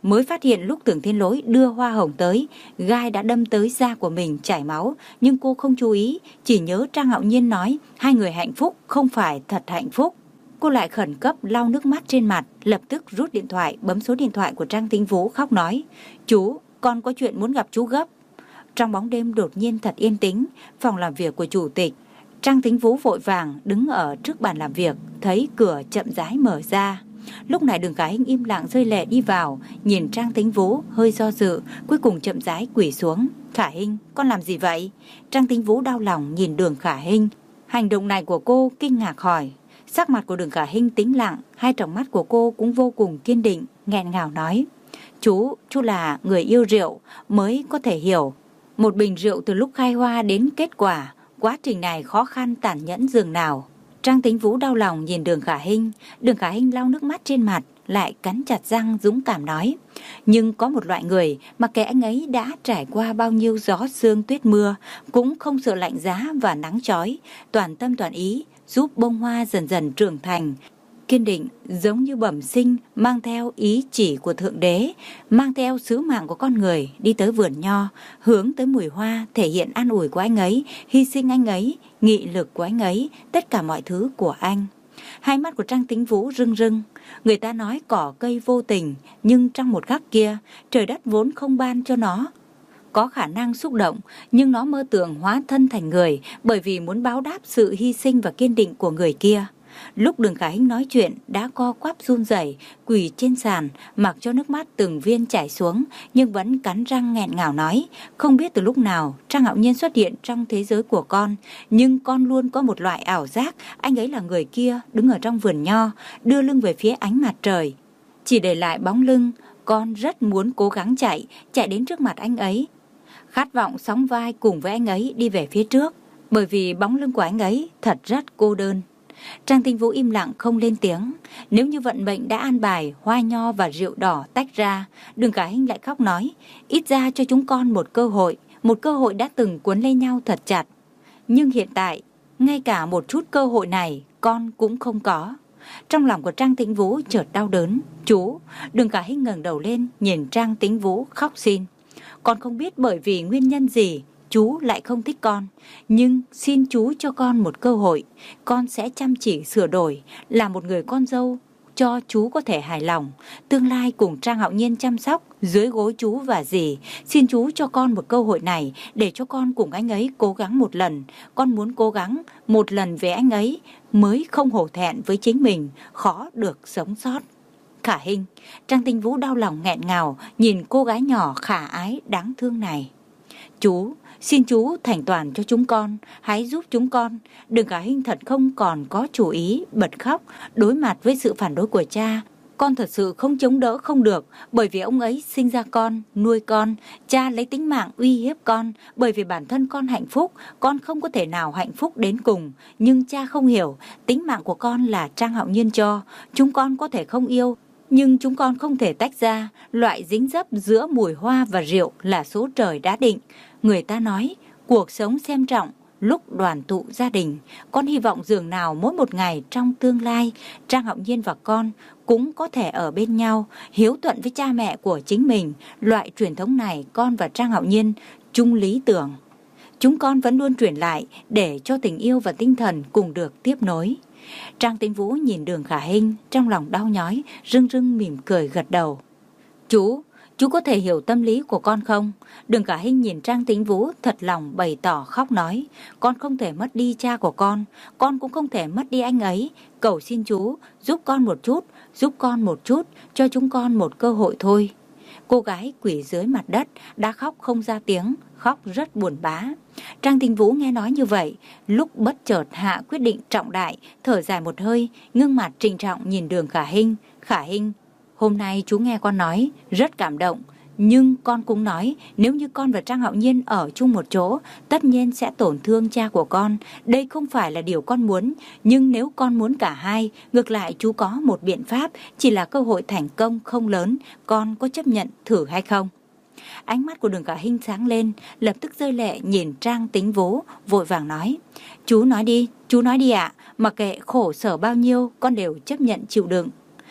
mới phát hiện lúc Tưởng Thiên Lỗi đưa hoa hồng tới, gai đã đâm tới da của mình chảy máu, nhưng cô không chú ý, chỉ nhớ Trang Hạo Nhiên nói hai người hạnh phúc không phải thật hạnh phúc. Cô lại khẩn cấp lau nước mắt trên mặt, lập tức rút điện thoại, bấm số điện thoại của Trang Tĩnh Vũ khóc nói: "Chú, con có chuyện muốn gặp chú gấp." Trong bóng đêm đột nhiên thật yên tĩnh, phòng làm việc của chủ tịch. Trang Tĩnh Vũ vội vàng đứng ở trước bàn làm việc, thấy cửa chậm rãi mở ra. Lúc này Đường Khả Hinh im lặng rơi lệ đi vào, nhìn Trang Tĩnh Vũ hơi do dự, cuối cùng chậm rãi quỳ xuống. "Khả Hinh, con làm gì vậy?" Trang Tĩnh Vũ đau lòng nhìn Đường Khả Hinh. Hành động này của cô kinh ngạc hỏi. Sắc mặt của Đường Khả Hinh tĩnh lặng, hai tròng mắt của cô cũng vô cùng kiên định, nghẹn ngào nói: Chú, chú là người yêu rượu mới có thể hiểu. Một bình rượu từ lúc khai hoa đến kết quả, quá trình này khó khăn tàn nhẫn dường nào." Trang Tĩnh Vũ đau lòng nhìn Đường Khả Hinh. Đường Khả Hinh lau nước mắt trên mặt, lại cắn chặt răng dũng cảm nói: "Nhưng có một loại người mà kẻ anh ấy đã trải qua bao nhiêu gió sương tuyết mưa, cũng không sợ lạnh giá và nắng chói, toàn tâm toàn ý giúp bông hoa dần dần trưởng thành, kiên định giống như bẩm sinh, mang theo ý chỉ của Thượng Đế, mang theo sứ mạng của con người, đi tới vườn nho, hướng tới mùi hoa, thể hiện an ủi của anh ấy, hy sinh anh ấy, nghị lực của anh ấy, tất cả mọi thứ của anh." Hai mắt của Trang Tĩnh Vũ rưng rưng. Người ta nói cỏ cây vô tình, nhưng trong một khắc kia, trời đất vốn không ban cho nó có khả năng xúc động, nhưng nó mơ tưởng hóa thân thành người, bởi vì muốn báo đáp sự hy sinh và kiên định của người kia. Lúc Đường Khả Hinh nói chuyện đã co quắp run rẩy, quỳ trên sàn, mặc cho nước mắt từng viên chảy xuống, nhưng vẫn cắn răng nghẹn ngào nói: "Không biết từ lúc nào Trang Hạo Nhiên xuất hiện trong thế giới của con, nhưng con luôn có một loại ảo giác anh ấy là người kia đứng ở trong vườn nho, đưa lưng về phía ánh mặt trời, chỉ để lại bóng lưng. Con rất muốn cố gắng chạy, chạy đến trước mặt anh ấy, khát vọng sóng vai cùng với anh ấy đi về phía trước, bởi vì bóng lưng của anh ấy thật rất cô đơn." Trang Tĩnh Vũ im lặng không lên tiếng. Nếu như vận mệnh đã an bài hoa nho và rượu đỏ tách ra, Đường Khả Hinh lại khóc nói: "Ít ra cho chúng con một cơ hội, một cơ hội đã từng cuốn lấy nhau thật chặt. Nhưng hiện tại, ngay cả một chút cơ hội này con cũng không có." Trong lòng của Trang Tĩnh Vũ chợt đau đớn. "Chú." Đường Khả Hinh ngẩng đầu lên nhìn Trang Tĩnh Vũ khóc xin: "Con không biết bởi vì nguyên nhân gì chú lại không thích con, nhưng xin chú cho con một cơ hội. Con sẽ chăm chỉ sửa đổi, là một người con dâu cho chú có thể hài lòng, tương lai cùng Trang Hạo Nhiên chăm sóc dưới gối chú và dì. Xin chú cho con một cơ hội này để cho con cùng anh ấy cố gắng một lần. Con muốn cố gắng một lần về anh ấy mới không hổ thẹn với chính mình, khó được sống sót." "Khả Hinh." Trang Tĩnh Vũ đau lòng nghẹn ngào nhìn cô gái nhỏ khả ái đáng thương này. "Chú, xin chú thành toàn cho chúng con, hãy giúp chúng con." Đường Khả Hinh thật không còn có chủ ý, bật khóc. Đối mặt với sự phản đối của cha, con thật sự không chống đỡ không được, bởi vì ông ấy sinh ra con, nuôi con. Cha lấy tính mạng uy hiếp con, bởi vì bản thân con hạnh phúc, con không có thể nào hạnh phúc đến cùng. Nhưng cha không hiểu, tính mạng của con là Trang Hạo Nhiên cho. Chúng con có thể không yêu, nhưng chúng con không thể tách ra. Loại dính dấp giữa mùi hoa và rượu là số trời đã định. Người ta nói cuộc sống xem trọng lúc đoàn tụ gia đình. Con hy vọng dường nào mỗi một ngày trong tương lai, Trang Hạo Nhiên và con cũng có thể ở bên nhau, hiếu thuận với cha mẹ của chính mình. Loại truyền thống này con và Trang Hạo Nhiên chung lý tưởng. Chúng con vẫn luôn truyền lại để cho tình yêu và tinh thần cùng được tiếp nối." Trang Tĩnh Vũ nhìn Đường Khả Hinh, trong lòng đau nhói, rưng rưng mỉm cười gật đầu. "Chú, chú có thể hiểu tâm lý của con không?" Đường Khả Hinh nhìn Trang Tĩnh Vũ thật lòng bày tỏ khóc nói: "Con không thể mất đi cha của con, con cũng không thể mất đi anh ấy. Cầu xin chú giúp con một chút, giúp con một chút, cho chúng con một cơ hội thôi." Cô gái quỳ dưới mặt đất đã khóc không ra tiếng, khóc rất buồn bã. Trang Tĩnh Vũ nghe nói như vậy, lúc bất chợt hạ quyết định trọng đại, thở dài một hơi, ngưng mặt trịnh trọng nhìn Đường Khả Hinh. "Khả Hinh, hôm nay chú nghe con nói rất cảm động, nhưng con cũng nói nếu như con và Trang Hạo Nhiên ở chung một chỗ, tất nhiên sẽ tổn thương cha của con. Đây không phải là điều con muốn, nhưng nếu con muốn cả hai, ngược lại chú có một biện pháp, chỉ là cơ hội thành công không lớn, con có chấp nhận thử hay không?" Ánh mắt của Đường Khả Hinh sáng lên, lập tức rơi lệ nhìn Trang Tĩnh Vũ, vội vàng nói: "Chú nói đi, chú nói đi ạ, mặc kệ khổ sở bao nhiêu con đều chấp nhận chịu đựng."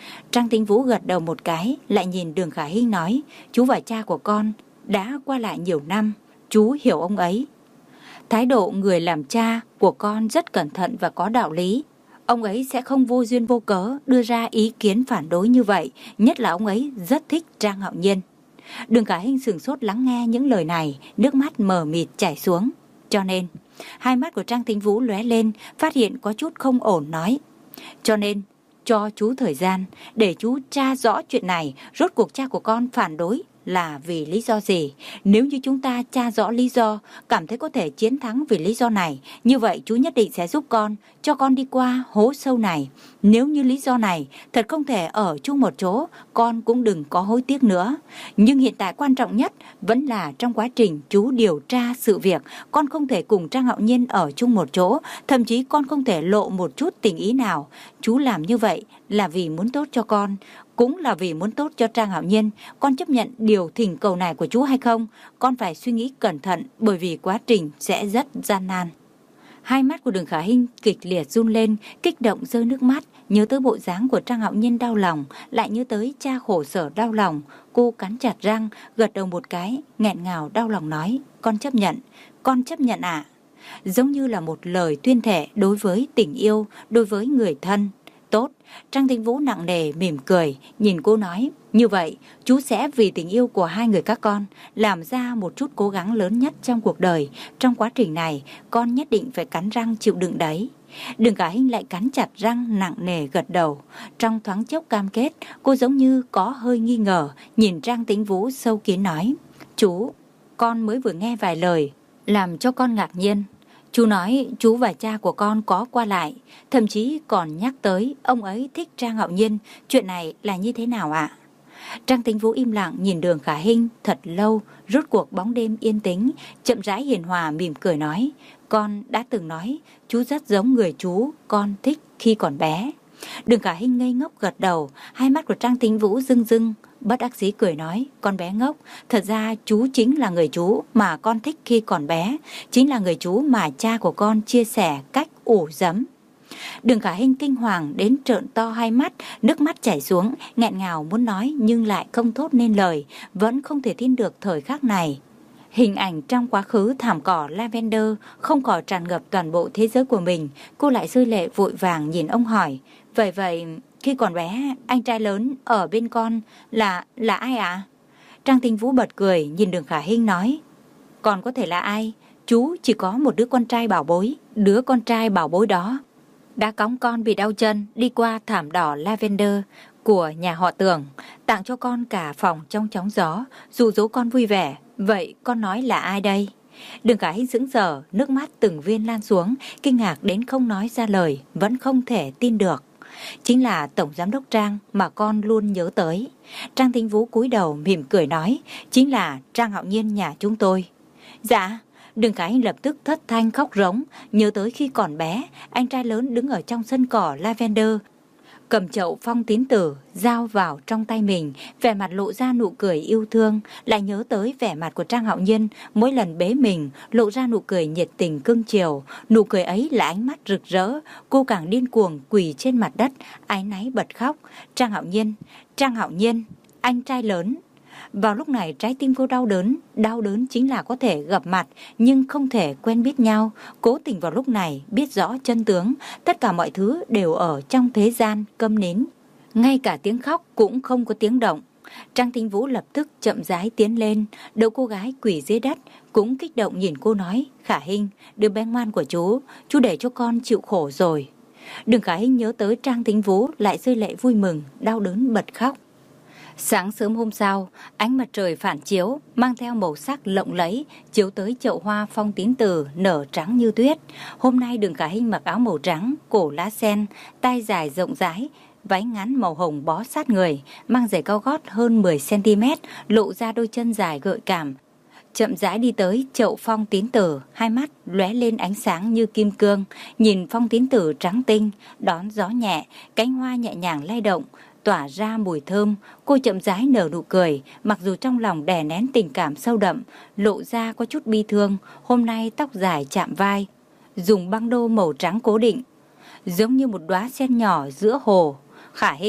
Trang Tính Vũ gật đầu một cái, lại nhìn Đường Khả Hinh nói, chú và cha của con đã qua lại nhiều năm, chú hiểu ông ấy. Thái độ người làm cha của con rất cẩn thận và có đạo lý. Ông ấy sẽ không vô duyên vô cớ đưa ra ý kiến phản đối như vậy, nhất là ông ấy rất thích Trang Hạo Nhiên. Đường Khả Hinh sửng sốt lắng nghe những lời này, nước mắt mờ mịt chảy xuống. Cho nên, hai mắt của Trang Tính Vũ lóe lên, phát hiện có chút không ổn nói. Cho nên, cho chú thời gian để chú tra rõ chuyện này, rốt cuộc cha của con phản đối là vì lý do gì. Nếu như chúng ta tra rõ lý do, cảm thấy có thể chiến thắng vì lý do này, như vậy chú nhất định sẽ giúp con, cho con đi qua hố sâu này. Nếu như lý do này thật không thể ở chung một chỗ, con cũng đừng có hối tiếc nữa. Nhưng hiện tại quan trọng nhất vẫn là trong quá trình chú điều tra sự việc, con không thể cùng Trang Hạo Nhiên ở chung một chỗ, thậm chí con không thể lộ một chút tình ý nào. Chú làm như vậy là vì muốn tốt cho con, cũng là vì muốn tốt cho Trang Hạo Nhiên. Con chấp nhận điều thỉnh cầu này của chú hay không? Con phải suy nghĩ cẩn thận, bởi vì quá trình sẽ rất gian nan. Hai mắt của Đường Khả Hinh kịch liệt run lên, kích động rơi nước mắt, nhớ tới bộ dáng của Trang Hạo Nhiên đau lòng, lại nhớ tới cha khổ sở đau lòng. Cô cắn chặt răng, gật đầu một cái, nghẹn ngào đau lòng nói, con chấp nhận, con chấp nhận ạ. Giống như là một lời tuyên thệ đối với tình yêu, đối với người thân. Tốt, Trang Tính Vũ nặng nề mỉm cười, nhìn cô nói, như vậy chú sẽ vì tình yêu của hai người các con làm ra một chút cố gắng lớn nhất trong cuộc đời. Trong quá trình này, con nhất định phải cắn răng chịu đựng đấy. Đường Khả Hinh lại cắn chặt răng nặng nề gật đầu. Trong thoáng chốc cam kết, cô giống như có hơi nghi ngờ, nhìn Trang Tính Vũ sâu kín nói, chú, con mới vừa nghe vài lời, làm cho con ngạc nhiên. Chú nói chú và cha của con có qua lại, thậm chí còn nhắc tới ông ấy thích Trang Hạo Nhiên. Chuyện này là như thế nào ạ? Trang Tính Vũ im lặng nhìn Đường Khả Hinh thật lâu, rốt cuộc bóng đêm yên tĩnh, chậm rãi hiền hòa mỉm cười nói, con đã từng nói chú rất giống người chú con thích khi còn bé. Đường Khả Hinh ngây ngốc gật đầu, hai mắt của Trang Tính Vũ rưng rưng, bất đắc dĩ cười nói, con bé ngốc, thật ra chú chính là người chú mà con thích khi còn bé, chính là người chú mà cha của con chia sẻ cách ủ giấm. Đường Khả Hinh kinh hoàng đến trợn to hai mắt, nước mắt chảy xuống, nghẹn ngào muốn nói nhưng lại không thốt nên lời, vẫn không thể tin được thời khắc này. Hình ảnh trong quá khứ thảm cỏ lavender không còn tràn ngập toàn bộ thế giới của mình, cô lại rơi lệ vội vàng nhìn ông hỏi, vậy vậy khi còn bé anh trai lớn ở bên con là là ai ạ? À? Trang Tính Vũ bật cười nhìn Đường Khả Hinh nói, còn có thể là ai? Chú chỉ có một đứa con trai bảo bối, đứa con trai bảo bối đó đã cõng con vì đau chân đi qua thảm đỏ lavender của nhà họ Tưởng, tặng cho con cả phòng trong chóng gió, dụ dỗ con vui vẻ. Vậy con nói là ai đây? Đường Khả Hinh sững sờ, nước mắt từng viên lan xuống, kinh ngạc đến không nói ra lời, vẫn không thể tin được. Chính là Tổng Giám đốc Trang mà con luôn nhớ tới. Trang Tính Vũ cúi đầu mỉm cười nói, chính là Trang Hạo Nhiên nhà chúng tôi. Dạ. Đường Khả Hinh lập tức thất thanh khóc rống, nhớ tới khi còn bé, anh trai lớn đứng ở trong sân cỏ lavender, cầm chậu phong tín tử, dao vào trong tay mình, vẻ mặt lộ ra nụ cười yêu thương, lại nhớ tới vẻ mặt của Trang Hạo Nhiên mỗi lần bế mình, lộ ra nụ cười nhiệt tình cưng chiều, nụ cười ấy là ánh mắt rực rỡ, cô càng điên cuồng quỳ trên mặt đất, áy náy bật khóc. Trang Hạo Nhiên, Trang Hạo Nhiên, anh trai lớn. Vào lúc này trái tim cô đau đớn, đau đớn chính là có thể gặp mặt nhưng không thể quen biết nhau. Cố tình vào lúc này biết rõ chân tướng, tất cả mọi thứ đều ở trong thế gian câm nín, ngay cả tiếng khóc cũng không có tiếng động. Trang Tính Vũ lập tức chậm rãi tiến lên, đỡ cô gái quỳ dưới đất, cũng kích động nhìn cô nói, Khả Hinh, đứa bé ngoan của chú, chú để cho con chịu khổ rồi. Đường Khả Hinh nhớ tới Trang Tính Vũ lại rơi lệ vui mừng, đau đớn bật khóc. Sáng sớm hôm sau, ánh mặt trời phản chiếu, mang theo màu sắc lộng lẫy, chiếu tới chậu hoa phong tín tử nở trắng như tuyết. Hôm nay Đường Khả Hinh mặc áo màu trắng, cổ lá sen, tay dài rộng rãi, váy ngắn màu hồng bó sát người, mang giày cao gót hơn mười xăng ti mét, lộ ra đôi chân dài gợi cảm. Chậm rãi đi tới chậu phong tín tử, hai mắt lóe lên ánh sáng như kim cương, nhìn phong tín tử trắng tinh, đón gió nhẹ, cánh hoa nhẹ nhàng lay động, tỏa ra mùi thơm. Cô chậm rãi nở nụ cười, mặc dù trong lòng đè nén tình cảm sâu đậm, lộ ra có chút bi thương. Hôm nay tóc dài chạm vai, dùng băng đô màu trắng cố định, giống như một đóa sen nhỏ giữa hồ. Khả Hinh,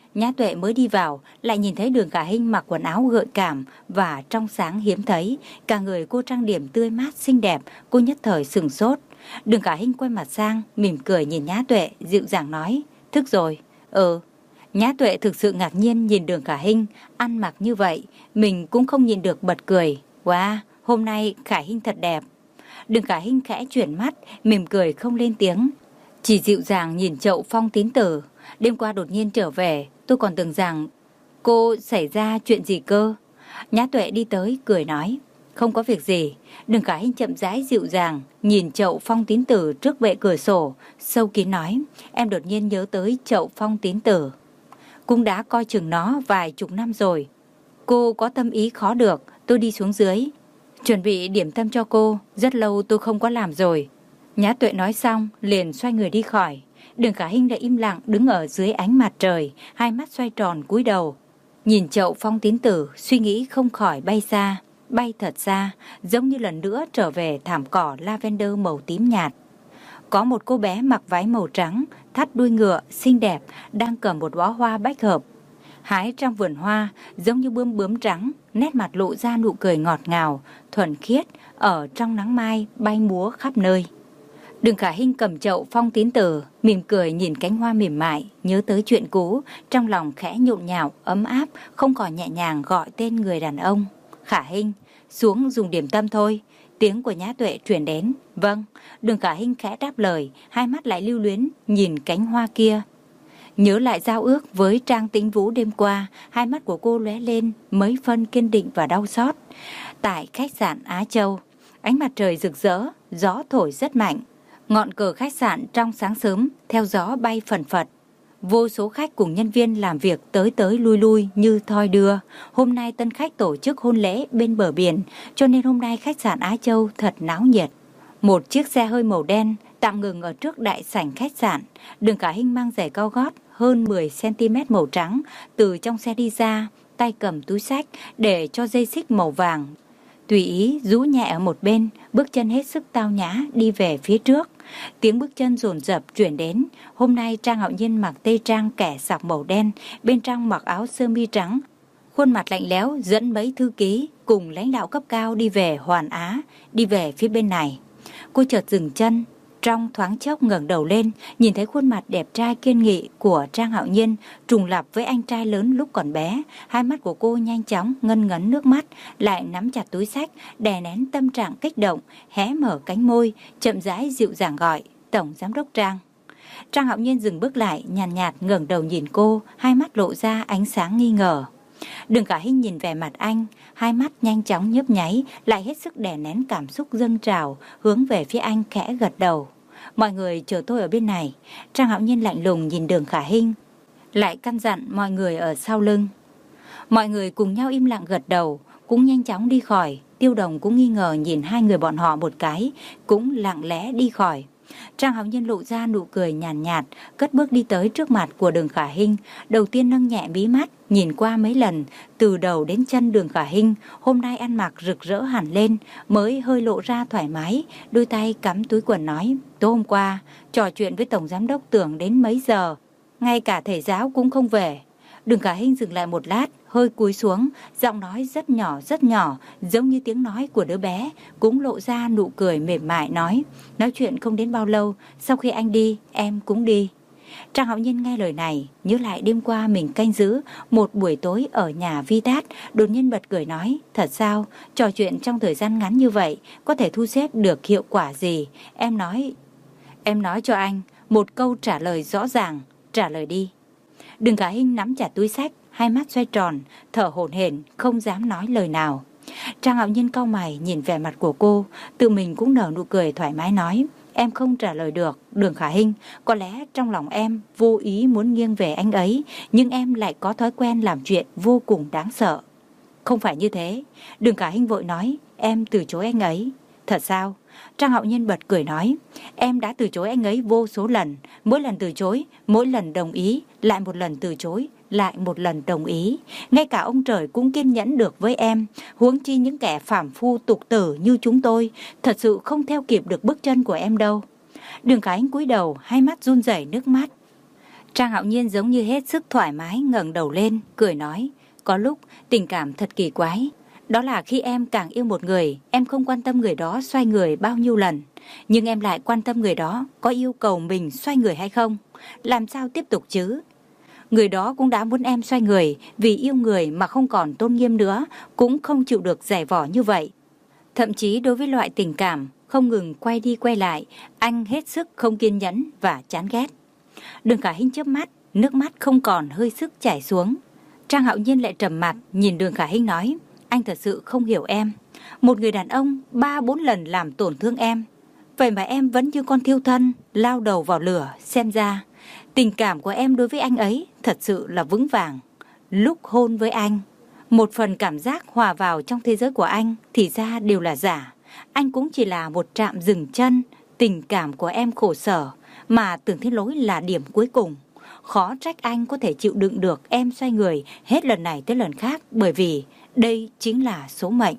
Nhã Tuệ mới đi vào, lại nhìn thấy Đường Khả Hinh mặc quần áo gợi cảm và trong sáng hiếm thấy. Cả người cô trang điểm tươi mát xinh đẹp, cô nhất thời sửng sốt. Đường Khả Hinh quay mặt sang, mỉm cười nhìn Nhã Tuệ, dịu dàng nói, thức rồi. Ừ. Nhã Tuệ thực sự ngạc nhiên nhìn Đường Khả Hinh, ăn mặc như vậy, mình cũng không nhìn được bật cười. Wow, hôm nay Khả Hinh thật đẹp. Đường Khả Hinh khẽ chuyển mắt, mỉm cười không lên tiếng, chỉ dịu dàng nhìn Chậu Phong tín tử. Đêm qua đột nhiên trở về, tôi còn tưởng rằng cô xảy ra chuyện gì cơ. Nhã Tuệ đi tới cười nói, không có việc gì. Đường Khả Hinh chậm rãi dịu dàng nhìn Chậu Phong tín tử trước bệ cửa sổ, sâu kín nói, em đột nhiên nhớ tới Chậu Phong tín tử, cũng đã coi chừng nó vài chục năm rồi. Cô có tâm ý khó được, tôi đi xuống dưới chuẩn bị điểm tâm cho cô, rất lâu tôi không có làm rồi. Nhã Tuệ nói xong liền xoay người đi khỏi. Đường Khả Hinh đã im lặng đứng ở dưới ánh mặt trời, hai mắt xoay tròn cúi đầu nhìn Chậu Phong tín tử, suy nghĩ không khỏi bay xa, bay thật xa, giống như lần nữa trở về thảm cỏ lavender màu tím nhạt. Có một cô bé mặc váy màu trắng, thắt đuôi ngựa, xinh đẹp, đang cầm một bó hoa bách hợp hái trong vườn hoa, giống như bướm bướm trắng, nét mặt lộ ra nụ cười ngọt ngào, thuần khiết, ở trong nắng mai bay múa khắp nơi. Đường Khả Hinh cầm Chậu Phong tín tử, mỉm cười nhìn cánh hoa mềm mại, nhớ tới chuyện cũ, trong lòng khẽ nhộn nhạo, ấm áp, không còn nhẹ nhàng gọi tên người đàn ông. Khả Hinh, xuống dùng điểm tâm thôi. Tiếng của Nhã Tuệ truyền đến. Vâng. Đường Khả Hinh khẽ đáp lời, hai mắt lại lưu luyến nhìn cánh hoa kia. Nhớ lại giao ước với Trang Tĩnh Vũ đêm qua, hai mắt của cô lóe lên mấy phân kiên định và đau xót. Tại khách sạn Á Châu, ánh mặt trời rực rỡ, gió thổi rất mạnh. Ngọn cờ khách sạn trong sáng sớm theo gió bay phần phật. Vô số khách cùng nhân viên làm việc tới tới lui lui như thoi đưa. Hôm nay tân khách tổ chức hôn lễ bên bờ biển, cho nên hôm nay khách sạn Á Châu thật náo nhiệt. Một chiếc xe hơi màu đen tạm ngừng ở trước đại sảnh khách sạn. Đường Khả Hinh mang giày cao gót hơn mười xăng ti mét màu trắng, từ trong xe đi ra, tay cầm túi xách để cho dây xích màu vàng. Tùy ý rũ nhẹ ở một bên, bước chân hết sức tao nhã đi về phía trước. Tiếng bước chân dồn dập chuyển đến. Hôm nay Trang Hạo Nhiên mặc tây trang kẻ sọc màu đen, bên trong mặc áo sơ mi trắng, khuôn mặt lạnh lẽo dẫn mấy thư ký cùng lãnh đạo cấp cao đi về Hoàn Á, đi về phía bên này. Cô chợt dừng chân, trong thoáng chốc ngẩng đầu lên, nhìn thấy khuôn mặt đẹp trai kiên nghị của Trang Hạo Nhiên trùng lặp với anh trai lớn lúc còn bé. Hai mắt của cô nhanh chóng ngân ngấn nước mắt, lại nắm chặt túi xách, đè nén tâm trạng kích động, hé mở cánh môi, chậm rãi dịu dàng gọi, Tổng Giám đốc Trang. Trang Hạo Nhiên dừng bước lại, nhàn nhạt, nhạt ngẩng đầu nhìn cô, hai mắt lộ ra ánh sáng nghi ngờ. Đường Khả Hinh nhìn về mặt anh, hai mắt nhanh chóng nhấp nháy, lại hết sức đè nén cảm xúc dâng trào, hướng về phía anh khẽ gật đầu. Mọi người chờ tôi ở bên này. Trang Hạo Nhiên lạnh lùng nhìn Đường Khả Hinh, lại căn dặn mọi người ở sau lưng. Mọi người cùng nhau im lặng gật đầu, cũng nhanh chóng đi khỏi. Tiêu Đồng cũng nghi ngờ nhìn hai người bọn họ một cái, cũng lặng lẽ đi khỏi. Trang Hạo Nhiên lộ ra nụ cười nhàn nhạt, nhạt, cất bước đi tới trước mặt của Đường Khả Hinh, đầu tiên nâng nhẹ mí mắt, nhìn qua mấy lần, từ đầu đến chân Đường Khả Hinh, hôm nay ăn mặc rực rỡ hẳn lên, mới hơi lộ ra thoải mái, đôi tay cắm túi quần nói, tối hôm qua, trò chuyện với Tổng Giám đốc Tưởng đến mấy giờ, ngay cả thầy giáo cũng không về. Đường Khả Hinh dừng lại một lát, hơi cúi xuống, giọng nói rất nhỏ rất nhỏ, giống như tiếng nói của đứa bé, cũng lộ ra nụ cười mềm mại nói, nói chuyện không đến bao lâu, sau khi anh đi, em cũng đi. Trang Hạo Nhiên nghe lời này, nhớ lại đêm qua mình canh giữ một buổi tối ở nhà Vi Tát, đột nhiên bật cười nói, thật sao, trò chuyện trong thời gian ngắn như vậy, có thể thu xếp được hiệu quả gì? Em nói, em nói cho anh, một câu trả lời rõ ràng, trả lời đi. Đường Khả Hinh nắm chặt túi xách, hai mắt xoay tròn, thở hổn hển, không dám nói lời nào. Trang Hạo Nhiên cau mày nhìn vẻ mặt của cô, tự mình cũng nở nụ cười thoải mái nói, em không trả lời được, Đường Khả Hinh, có lẽ trong lòng em vô ý muốn nghiêng về anh ấy, nhưng em lại có thói quen làm chuyện vô cùng đáng sợ. Không phải như thế. Đường Khả Hinh vội nói, em từ chối anh ấy. Thật sao? Trang Hạo Nhiên bật cười nói, em đã từ chối anh ấy vô số lần, mỗi lần từ chối, mỗi lần đồng ý, lại một lần từ chối, lại một lần đồng ý. Ngay cả ông trời cũng kiên nhẫn được với em, huống chi những kẻ phàm phu tục tử như chúng tôi, thật sự không theo kịp được bước chân của em đâu. Đường Khả Hinh cúi đầu, hai mắt run rẩy nước mắt. Trang Hạo Nhiên giống như hết sức thoải mái ngẩng đầu lên, cười nói, có lúc tình cảm thật kỳ quái. Đó là khi em càng yêu một người, em không quan tâm người đó xoay người bao nhiêu lần, nhưng em lại quan tâm người đó có yêu cầu mình xoay người hay không. Làm sao tiếp tục chứ? Người đó cũng đã muốn em xoay người, vì yêu người mà không còn tôn nghiêm nữa, cũng không chịu được giày vò như vậy. Thậm chí đối với loại tình cảm không ngừng quay đi quay lại, anh hết sức không kiên nhẫn và chán ghét. Đường Khả Hinh chớp mắt, nước mắt không còn hơi sức chảy xuống. Trang Hạo Nhiên lại trầm mặt nhìn Đường Khả Hinh nói, anh thật sự không hiểu em. Một người đàn ông ba bốn lần làm tổn thương em, vậy mà em vẫn như con thiêu thân lao đầu vào lửa. Xem ra tình cảm của em đối với anh ấy thật sự là vững vàng. Lúc hôn với anh, một phần cảm giác hòa vào trong thế giới của anh thì ra đều là giả. Anh cũng chỉ là một trạm dừng chân. Tình cảm của em khổ sở, mà Tưởng Thiên Lỗi là điểm cuối cùng. Khó trách anh có thể chịu đựng được em xoay người hết lần này tới lần khác, bởi vì đây chính là số mệnh.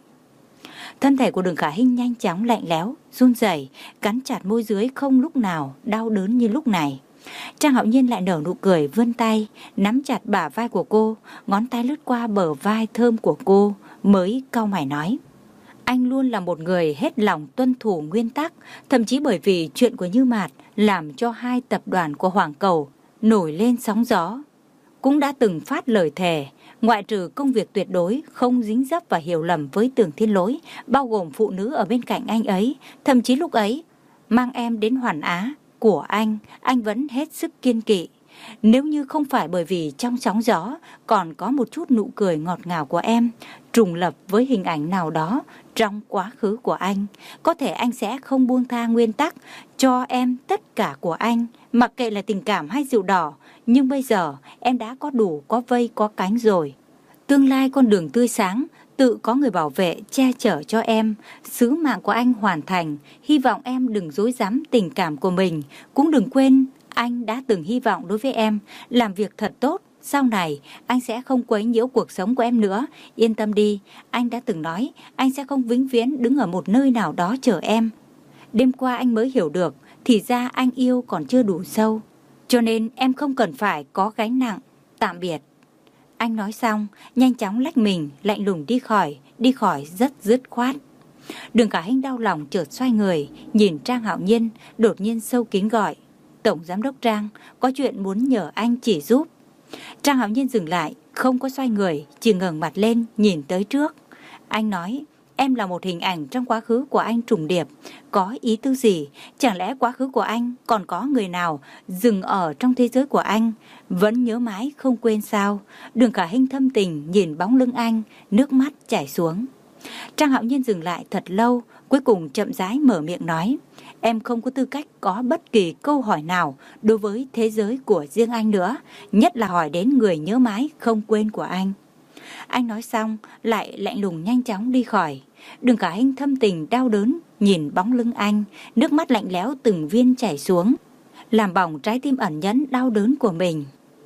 Thân thể của Đường Khả Hinh nhanh chóng lạnh lẽo, run rẩy, cắn chặt môi dưới, không lúc nào đau đớn như lúc này. Trang Hạo Nhiên lại nở nụ cười, vươn tay nắm chặt bả vai của cô, ngón tay lướt qua bờ vai thơm của cô, mới cau mày nói, anh luôn là một người hết lòng tuân thủ nguyên tắc, thậm chí bởi vì chuyện của Như Mạt làm cho hai tập đoàn của Hoàng Cầu nổi lên sóng gió, cũng đã từng phát lời thề, ngoại trừ công việc tuyệt đối không dính dấp và hiểu lầm với Tưởng Thiên Lỗi, bao gồm phụ nữ ở bên cạnh anh ấy. Thậm chí lúc ấy mang em đến Hoàn Á của anh, anh vẫn hết sức kiên kỵ. Nếu như không phải bởi vì trong sóng gió còn có một chút nụ cười ngọt ngào của em, trùng lập với hình ảnh nào đó trong quá khứ của anh, có thể anh sẽ không buông tha nguyên tắc, cho em tất cả của anh, mặc kệ là tình cảm hay rượu đỏ. Nhưng bây giờ em đã có đủ, có vây, có cánh rồi. Tương lai con đường tươi sáng, tự có người bảo vệ, che chở cho em. Sứ mạng của anh hoàn thành, hy vọng em đừng dối dám tình cảm của mình. Cũng đừng quên, anh đã từng hy vọng đối với em, làm việc thật tốt. Sau này, anh sẽ không quấy nhiễu cuộc sống của em nữa. Yên tâm đi, anh đã từng nói, anh sẽ không vĩnh viễn đứng ở một nơi nào đó chờ em. Đêm qua anh mới hiểu được, thì ra anh yêu còn chưa đủ sâu. Cho nên em không cần phải có gánh nặng. Tạm biệt. Anh nói xong, nhanh chóng lách mình, lạnh lùng đi khỏi, đi khỏi rất dứt khoát. Đường Khả Hinh đau lòng chợt xoay người, nhìn Trang Hạo Nhiên, đột nhiên sâu kín gọi, Tổng Giám đốc Trang, có chuyện muốn nhờ anh chỉ giúp. Trang Hạo Nhiên dừng lại, không có xoay người, chỉ ngẩng mặt lên, nhìn tới trước. Anh nói, em là một hình ảnh trong quá khứ của anh trùng điệp. Có ý tư gì? Chẳng lẽ quá khứ của anh còn có người nào dừng ở trong thế giới của anh, vẫn nhớ mãi không quên sao? Đường Khả Hinh thâm tình nhìn bóng lưng anh, nước mắt chảy xuống. Trang Hạo Nhiên dừng lại thật lâu, cuối cùng chậm rãi mở miệng nói, em không có tư cách có bất kỳ câu hỏi nào đối với thế giới của riêng anh nữa, nhất là hỏi đến người nhớ mãi không quên của anh. Anh nói xong, lại lạnh lùng nhanh chóng đi khỏi. Đường Khả Hinh thâm tình đau đớn, nhìn bóng lưng anh, nước mắt lạnh lẽo từng viên chảy xuống, làm bỏng trái tim ẩn nhẫn đau đớn của mình.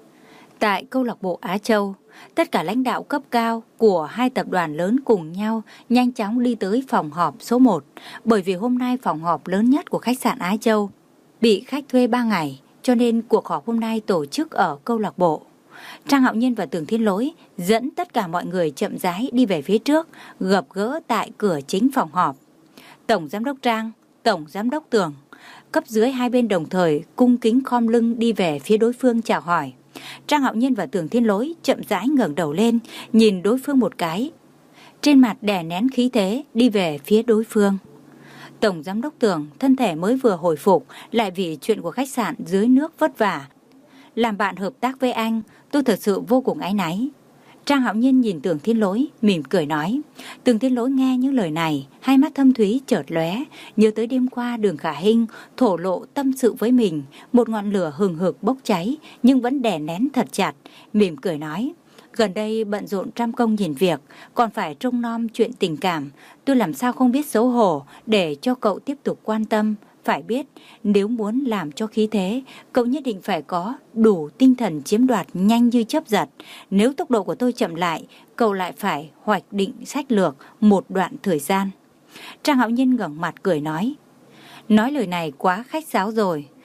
Tại câu lạc bộ Á Châu, tất cả lãnh đạo cấp cao của hai tập đoàn lớn cùng nhau nhanh chóng đi tới phòng họp số một, bởi vì hôm nay phòng họp lớn nhất của khách sạn Á Châu bị khách thuê ba ngày, cho nên cuộc họp hôm nay tổ chức ở câu lạc bộ. Trang Hạo Nhiên và Tưởng Thiên Lỗi dẫn tất cả mọi người chậm rãi đi về phía trước, gặp gỡ tại cửa chính phòng họp. Tổng Giám đốc Trang, Tổng Giám đốc Tưởng, cấp dưới hai bên đồng thời cung kính khom lưng đi về phía đối phương chào hỏi. Trang Hạo Nhiên và Tưởng Thiên Lỗi chậm rãi ngẩng đầu lên, nhìn đối phương một cái, trên mặt đè nén khí thế đi về phía đối phương. Tổng Giám đốc Tưởng thân thể mới vừa hồi phục, lại vì chuyện của khách sạn dưới nước vất vả. Làm bạn hợp tác với anh, tôi thật sự vô cùng áy náy. Trang Hạo Nhiên nhìn Tưởng Thiên Lỗi, mỉm cười nói. Tưởng Thiên Lỗi nghe những lời này, hai mắt thâm thúy chợt lóe, nhớ tới đêm qua Đường Khả Hinh thổ lộ tâm sự với mình, một ngọn lửa hừng hực bốc cháy nhưng vẫn đè nén thật chặt, mỉm cười nói. Gần đây bận rộn trăm công nghìn việc, còn phải trông nom chuyện tình cảm, tôi làm sao không biết xấu hổ để cho cậu tiếp tục quan tâm. Phải biết, nếu muốn làm cho khí thế, cậu nhất định phải có đủ tinh thần chiếm đoạt nhanh như chớp giật. Nếu tốc độ của tôi chậm lại, cậu lại phải hoạch định sách lược một đoạn thời gian. Trang Hạo Nhiên ngẩng mặt cười nói. Nói lời này quá khách sáo rồi.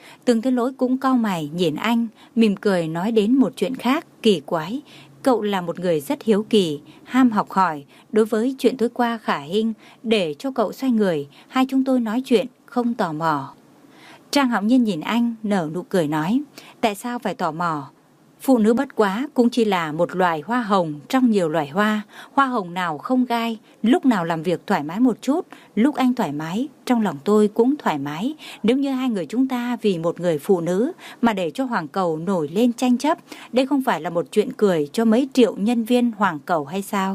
Tường Thế Lỗi cũng cau mày nhìn anh, mỉm cười nói đến một chuyện khác kỳ quái. Cậu là một người rất hiếu kỳ, ham học hỏi. Đối với chuyện tối qua Khả Hinh, để cho cậu xoay người, hai chúng tôi nói chuyện, không tò mò. Trang Hạo Nhiên nhìn anh, nở nụ cười nói, tại sao phải tò mò? Phụ nữ bất quá cũng chỉ là một loài hoa hồng trong nhiều loài hoa. Hoa hồng nào không gai, lúc nào làm việc thoải mái một chút, lúc anh thoải mái, trong lòng tôi cũng thoải mái. Nếu như hai người chúng ta vì một người phụ nữ mà để cho Hoàng Cầu nổi lên tranh chấp, đây không phải là một chuyện cười cho mấy triệu nhân viên Hoàng Cầu hay sao?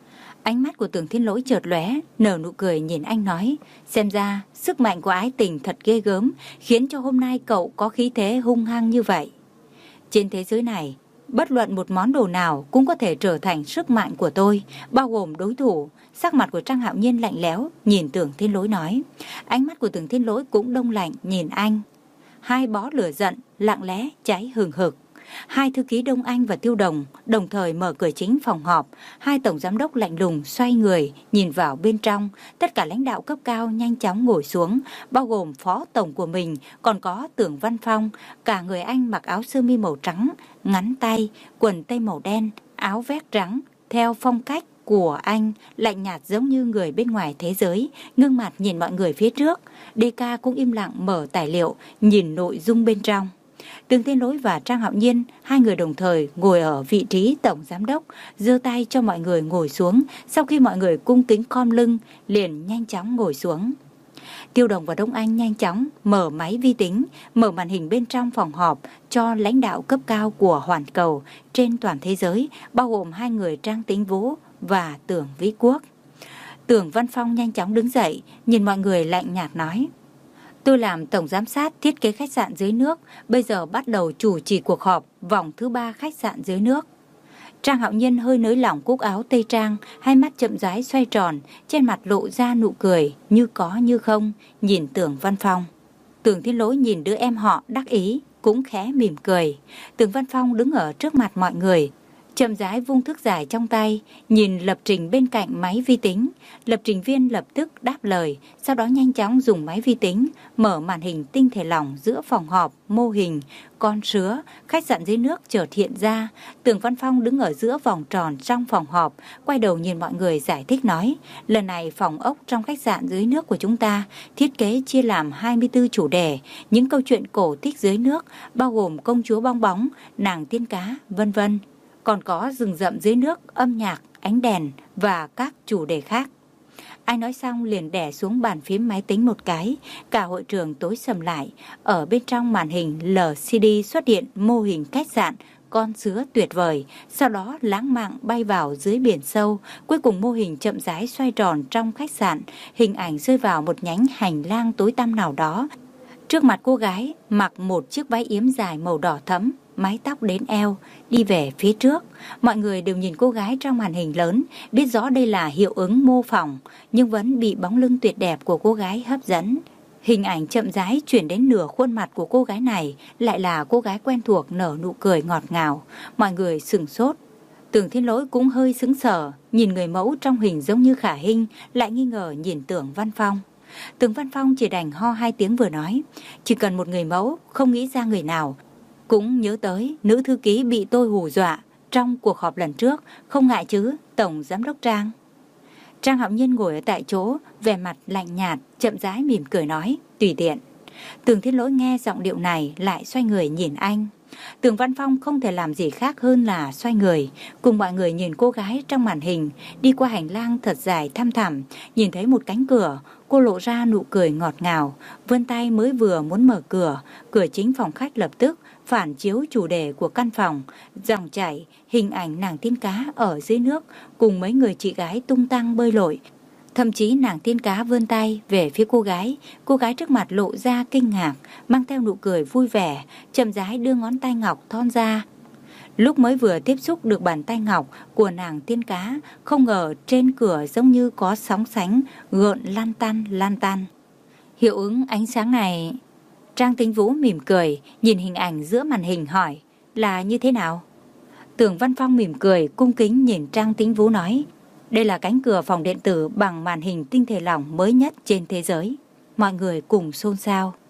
Ánh mắt của Tưởng Thiên Lỗi chợt lóe, nở nụ cười nhìn anh nói, xem ra sức mạnh của ái tình thật ghê gớm, khiến cho hôm nay cậu có khí thế hung hăng như vậy. Trên thế giới này, bất luận một món đồ nào cũng có thể trở thành sức mạnh của tôi, bao gồm đối thủ. Sắc mặt của Trang Hạo Nhiên lạnh lẽo, nhìn Tưởng Thiên Lỗi nói. Ánh mắt của Tưởng Thiên Lỗi cũng đông lạnh, nhìn anh. Hai bó lửa giận, lặng lẽ, cháy hừng hực. Hai thư ký Đông Anh và Tiêu Đồng đồng thời mở cửa chính phòng họp. Hai tổng giám đốc lạnh lùng xoay người, nhìn vào bên trong. Tất cả lãnh đạo cấp cao nhanh chóng ngồi xuống, bao gồm phó tổng của mình, còn có Tưởng Văn Phong. Cả người anh mặc áo sơ mi màu trắng, ngắn tay, quần tây màu đen, áo vest trắng, theo phong cách của anh, lạnh nhạt giống như người bên ngoài thế giới, ngưng mặt nhìn mọi người phía trước. đê ca cũng im lặng mở tài liệu, nhìn nội dung bên trong. Tường Thiên Lỗi và Trang Hạo Nhiên, hai người đồng thời ngồi ở vị trí tổng giám đốc, giơ tay cho mọi người ngồi xuống. Sau khi mọi người cung kính khom lưng, liền nhanh chóng ngồi xuống. Tiêu Đồng và Đông Anh nhanh chóng mở máy vi tính, mở màn hình bên trong phòng họp cho lãnh đạo cấp cao của Hoàn Cầu trên toàn thế giới, bao gồm hai người Trang Tĩnh Vũ và Tưởng Vĩ Quốc. Tưởng Văn Phong nhanh chóng đứng dậy, nhìn mọi người lạnh nhạt nói, tôi làm tổng giám sát thiết kế khách sạn dưới nước, bây giờ bắt đầu chủ trì cuộc họp vòng thứ ba khách sạn dưới nước. Trang Hạo Nhiên hơi nới lỏng cúc áo tây trang, hai mắt chậm rãi xoay tròn, trên mặt lộ ra nụ cười như có như không, nhìn Tưởng Văn Phong. Tưởng Thiên Lỗi nhìn đứa em họ đắc ý, cũng khẽ mỉm cười. Tưởng Văn Phong đứng ở trước mặt mọi người, chậm rãi vung thước giải trong tay, nhìn lập trình bên cạnh máy vi tính. Lập trình viên lập tức đáp lời, sau đó nhanh chóng dùng máy vi tính mở màn hình tinh thể lỏng giữa phòng họp, mô hình con sứa khách sạn dưới nước chợt hiện ra. Tưởng Văn Phong đứng ở giữa vòng tròn trong phòng họp, quay đầu nhìn mọi người giải thích nói, lần này phòng ốc trong khách sạn dưới nước của chúng ta thiết kế chia làm hai mươi tư chủ đề, những câu chuyện cổ tích dưới nước, bao gồm công chúa bong bóng, nàng tiên cá, vân vân. Còn có rừng rậm dưới nước, âm nhạc, ánh đèn và các chủ đề khác. Anh nói xong liền đè xuống bàn phím máy tính một cái, cả hội trường tối sầm lại. Ở bên trong màn hình lờ xê đê xuất hiện mô hình khách sạn con sứa tuyệt vời, sau đó lãng mạn bay vào dưới biển sâu. Cuối cùng mô hình chậm rãi xoay tròn trong khách sạn, hình ảnh rơi vào một nhánh hành lang tối tăm nào đó. Trước mặt cô gái mặc một chiếc váy yếm dài màu đỏ thẫm, mái tóc đến eo, đi về phía trước. Mọi người đều nhìn cô gái trong màn hình lớn, biết rõ đây là hiệu ứng mô phỏng, nhưng vẫn bị bóng lưng tuyệt đẹp của cô gái hấp dẫn. Hình ảnh chậm rãi chuyển đến nửa khuôn mặt của cô gái này, lại là cô gái quen thuộc nở nụ cười ngọt ngào. Mọi người sửng sốt. Tưởng Thiên Lỗi cũng hơi sững sờ, nhìn người mẫu trong hình giống như Khả Hinh, lại nghi ngờ nhìn Tưởng Văn Phong. Tưởng Văn Phong chỉ đành ho hai tiếng vừa nói, chỉ cần một người mẫu, không nghĩ ra người nào. Cũng nhớ tới nữ thư ký bị tôi hù dọa trong cuộc họp lần trước, không ngại chứ, tổng giám đốc Trang. Trang Hạo Nhiên ngồi ở tại chỗ, vẻ mặt lạnh nhạt, chậm rãi mỉm cười nói, tùy tiện. Tưởng Thiên Lỗi nghe giọng điệu này lại xoay người nhìn anh. Tưởng Văn Phong không thể làm gì khác hơn là xoay người, cùng mọi người nhìn cô gái trong màn hình, đi qua hành lang thật dài thăm thẳm, nhìn thấy một cánh cửa, cô lộ ra nụ cười ngọt ngào, vươn tay mới vừa muốn mở cửa, cửa chính phòng khách lập tức phản chiếu chủ đề của căn phòng, dòng chảy, hình ảnh nàng tiên cá ở dưới nước, cùng mấy người chị gái tung tăng bơi lội. Thậm chí nàng tiên cá vươn tay về phía cô gái, cô gái trước mặt lộ ra kinh ngạc, mang theo nụ cười vui vẻ, chậm rãi đưa ngón tay ngọc thon ra. Lúc mới vừa tiếp xúc được bàn tay ngọc của nàng tiên cá, không ngờ trên cửa giống như có sóng sánh, gợn lan tăn lan tăn. Hiệu ứng ánh sáng này... Trang Tĩnh Vũ mỉm cười, nhìn hình ảnh giữa màn hình hỏi, là như thế nào? Tưởng Văn Phong mỉm cười, cung kính nhìn Trang Tĩnh Vũ nói, đây là cánh cửa phòng điện tử bằng màn hình tinh thể lỏng mới nhất trên thế giới. Mọi người cùng xôn xao.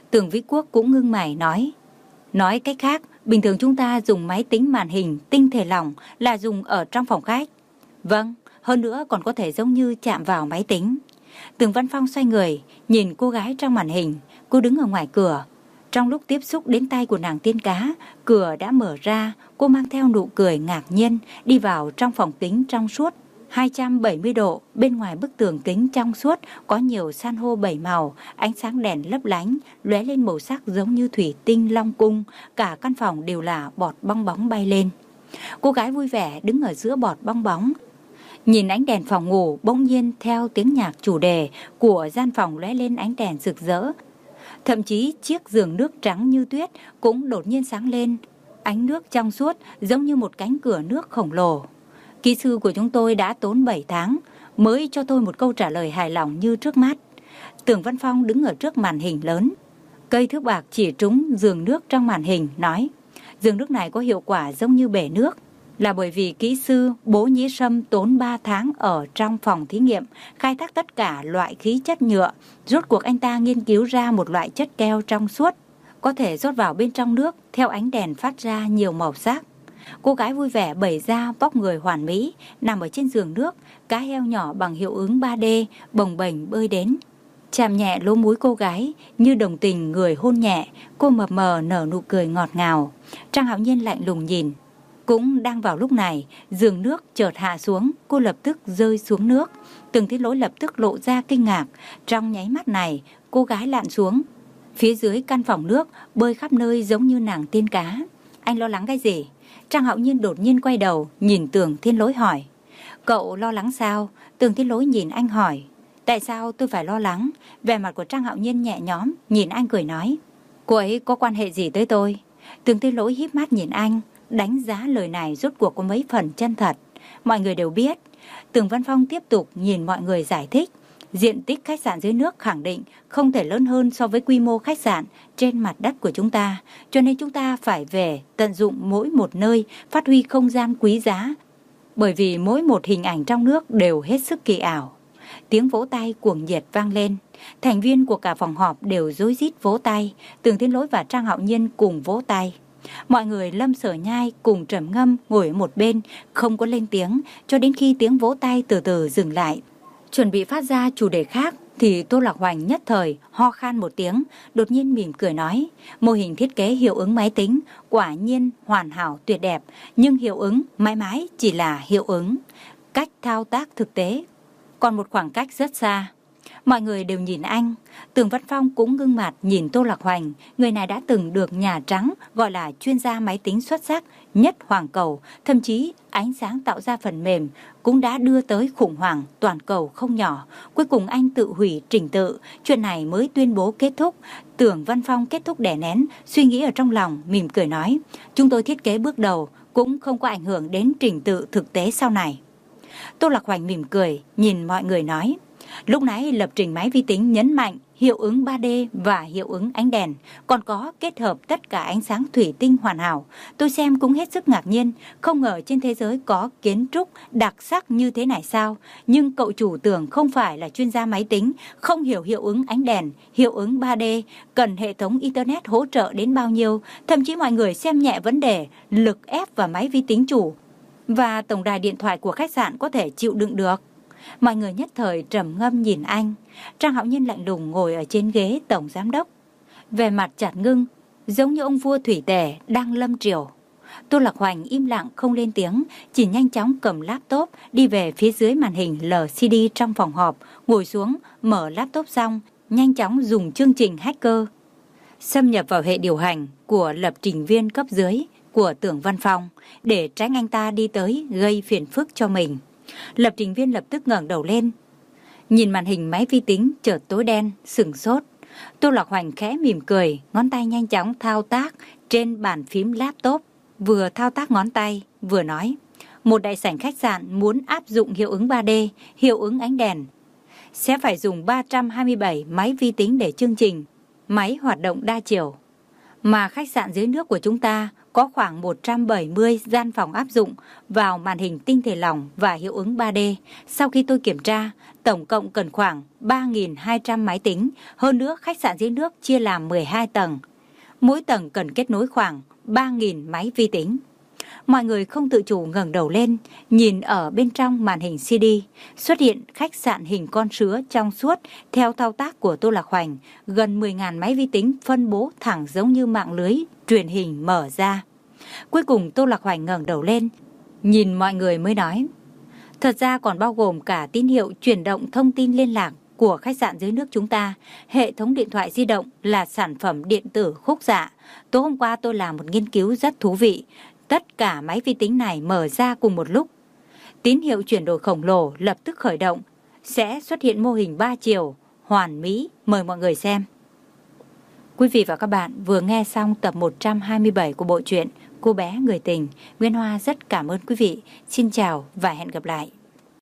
Tưởng Vĩ Quốc cũng ngưng mày nói. Nói cách khác, bình thường chúng ta dùng máy tính màn hình tinh thể lỏng là dùng ở trong phòng khách. Vâng, hơn nữa còn có thể giống như chạm vào máy tính. Tưởng Văn Phong xoay người, nhìn cô gái trong màn hình. Cô đứng ở ngoài cửa. Trong lúc tiếp xúc đến tay của nàng tiên cá, cửa đã mở ra. Cô mang theo nụ cười ngạc nhiên, đi vào trong phòng kính trong suốt hai trăm bảy mươi độ. Bên ngoài bức tường kính trong suốt có nhiều san hô bảy màu, ánh sáng đèn lấp lánh, lóe lên màu sắc giống như thủy tinh long cung. Cả căn phòng đều là bọt bong bóng bay lên. Cô gái vui vẻ đứng ở giữa bọt bong bóng, nhìn ánh đèn phòng ngủ. Bỗng nhiên theo tiếng nhạc chủ đề của gian phòng lóe lên ánh đèn rực rỡ. Thậm chí chiếc giường nước trắng như tuyết cũng đột nhiên sáng lên. Ánh nước trong suốt giống như một cánh cửa nước khổng lồ. Kỹ sư của chúng tôi đã tốn bảy tháng mới cho tôi một câu trả lời hài lòng như trước mắt. Tưởng Văn Phong đứng ở trước màn hình lớn. Cây thước bạc chỉ trúng giường nước trong màn hình, nói: giường nước này có hiệu quả giống như bể nước, là bởi vì kỹ sư Bố Nhĩ Sâm tốn ba tháng ở trong phòng thí nghiệm khai thác tất cả loại khí chất nhựa. Rốt cuộc anh ta nghiên cứu ra một loại chất keo trong suốt, có thể rót vào bên trong nước theo ánh đèn phát ra nhiều màu sắc. Cô gái vui vẻ bày ra vóc người hoàn mỹ, nằm ở trên giường nước. Cá heo nhỏ bằng hiệu ứng ba D bồng bềnh bơi đến, chạm nhẹ lỗ mũi cô gái như đồng tình người hôn nhẹ. Cô mập mờ nở nụ cười ngọt ngào. Trang Hạo Nhiên lạnh lùng nhìn. Cũng đang vào lúc này, giường nước chợt hạ xuống. Cô lập tức rơi xuống nước. Tưởng Thiên Lỗi lập tức lộ ra kinh ngạc. Trong nháy mắt này, cô gái lặn xuống phía dưới căn phòng nước, bơi khắp nơi giống như nàng tiên cá. Anh lo lắng cái gì? Trang Hạo Nhiên đột nhiên quay đầu nhìn Tưởng Thiên Lỗi hỏi. Cậu lo lắng sao? Tưởng Thiên Lỗi nhìn anh hỏi. Tại sao tôi phải lo lắng? Vẻ mặt của Trang Hạo Nhiên nhẹ nhõm, nhìn anh cười nói. Cô ấy có quan hệ gì tới tôi? Tưởng Thiên Lỗi híp mắt nhìn anh, đánh giá lời này rốt cuộc có mấy phần chân thật. Mọi người đều biết. Tưởng Văn Phong tiếp tục nhìn mọi người giải thích. Diện tích khách sạn dưới nước khẳng định không thể lớn hơn so với quy mô khách sạn trên mặt đất của chúng ta. Cho nên chúng ta phải về tận dụng mỗi một nơi, phát huy không gian quý giá. Bởi vì mỗi một hình ảnh trong nước đều hết sức kỳ ảo. Tiếng vỗ tay cuồng nhiệt vang lên. Thành viên của cả phòng họp đều rối rít vỗ tay. Tưởng Thiên Lỗi và Trang Hạo Nhiên cùng vỗ tay. Mọi người Lâm Sở Nhai cùng trầm ngâm ngồi ở một bên, không có lên tiếng, cho đến khi tiếng vỗ tay từ từ dừng lại. Chuẩn bị phát ra chủ đề khác thì Tô Lạc Hoành nhất thời ho khan một tiếng, đột nhiên mỉm cười nói. Mô hình thiết kế hiệu ứng máy tính quả nhiên hoàn hảo tuyệt đẹp, nhưng hiệu ứng mãi mãi chỉ là hiệu ứng. Cách thao tác thực tế còn một khoảng cách rất xa. Mọi người đều nhìn anh. Tưởng Văn Phong cũng ngưng mặt nhìn Tô Lạc Hoành. Người này đã từng được Nhà Trắng gọi là chuyên gia máy tính xuất sắc nhất hoàn cầu. Thậm chí ánh sáng tạo ra phần mềm cũng đã đưa tới khủng hoảng toàn cầu không nhỏ. Cuối cùng anh tự hủy trình tự. Chuyện này mới tuyên bố kết thúc. Tưởng Văn Phong kết thúc đè nén suy nghĩ ở trong lòng, mỉm cười nói. Chúng tôi thiết kế bước đầu cũng không có ảnh hưởng đến trình tự thực tế sau này. Tô Lạc Hoành mỉm cười nhìn mọi người nói. Lúc nãy lập trình máy vi tính nhấn mạnh hiệu ứng ba D và hiệu ứng ánh đèn, còn có kết hợp tất cả ánh sáng thủy tinh hoàn hảo. Tôi xem cũng hết sức ngạc nhiên, không ngờ trên thế giới có kiến trúc đặc sắc như thế này sao. Nhưng cậu chủ tưởng không phải là chuyên gia máy tính, không hiểu hiệu ứng ánh đèn, hiệu ứng ba D, cần hệ thống Internet hỗ trợ đến bao nhiêu. Thậm chí mọi người xem nhẹ vấn đề lực ép vào máy vi tính chủ và tổng đài điện thoại của khách sạn có thể chịu đựng được. Mọi người nhất thời trầm ngâm nhìn anh. Trang Hạo Nhiên lạnh lùng ngồi ở trên ghế tổng giám đốc, vẻ mặt chặt ngưng, giống như ông vua thủy tể đang lâm triều. Tô Lạc Hoành im lặng không lên tiếng, chỉ nhanh chóng cầm laptop đi về phía dưới màn hình lờ xê đê trong phòng họp, ngồi xuống, mở laptop xong, nhanh chóng dùng chương trình hacker xâm nhập vào hệ điều hành của lập trình viên cấp dưới của Tưởng Văn Phong để tránh anh ta đi tới gây phiền phức cho mình. Lập trình viên lập tức ngẩng đầu lên, nhìn màn hình máy vi tính chợt tối đen, sửng sốt. Tô Lạc Hoành khẽ mỉm cười, ngón tay nhanh chóng thao tác trên bàn phím laptop, vừa thao tác ngón tay vừa nói. Một đại sảnh khách sạn muốn áp dụng hiệu ứng ba D, hiệu ứng ánh đèn, sẽ phải dùng ba trăm hai mươi bảy máy vi tính để chương trình máy hoạt động đa chiều. mà khách sạn dưới nước của chúng ta có khoảng một trăm bảy mươi gian phòng áp dụng vào màn hình tinh thể lỏng và hiệu ứng ba D. Sau khi tôi kiểm tra, tổng cộng cần khoảng ba nghìn hai trăm máy tính. Hơn nữa, khách sạn dưới nước chia làm mười hai tầng. Mỗi tầng cần kết nối khoảng ba nghìn máy vi tính. Mọi người không tự chủ ngẩng đầu lên, nhìn ở bên trong màn hình xê đê, xuất hiện khách sạn hình con sứa trong suốt theo thao tác của Tô Lạc Hoành, gần mười nghìn máy vi tính phân bố thẳng giống như mạng lưới truyền hình mở ra. Cuối cùng Tô Lạc Hoành ngẩng đầu lên, nhìn mọi người mới nói, thật ra còn bao gồm cả tín hiệu chuyển động thông tin liên lạc của khách sạn dưới nước chúng ta. Hệ thống điện thoại di động là sản phẩm điện tử khúc xạ. Tối hôm qua tôi làm một nghiên cứu rất thú vị. Tất cả máy vi tính này mở ra cùng một lúc. Tín hiệu chuyển đổi khổng lồ lập tức khởi động, sẽ xuất hiện mô hình ba chiều, hoàn mỹ. Mời mọi người xem. Quý vị và các bạn vừa nghe xong tập một trăm hai mươi bảy của bộ truyện Cô bé người tình. Nguyên Hoa rất cảm ơn quý vị. Xin chào và hẹn gặp lại.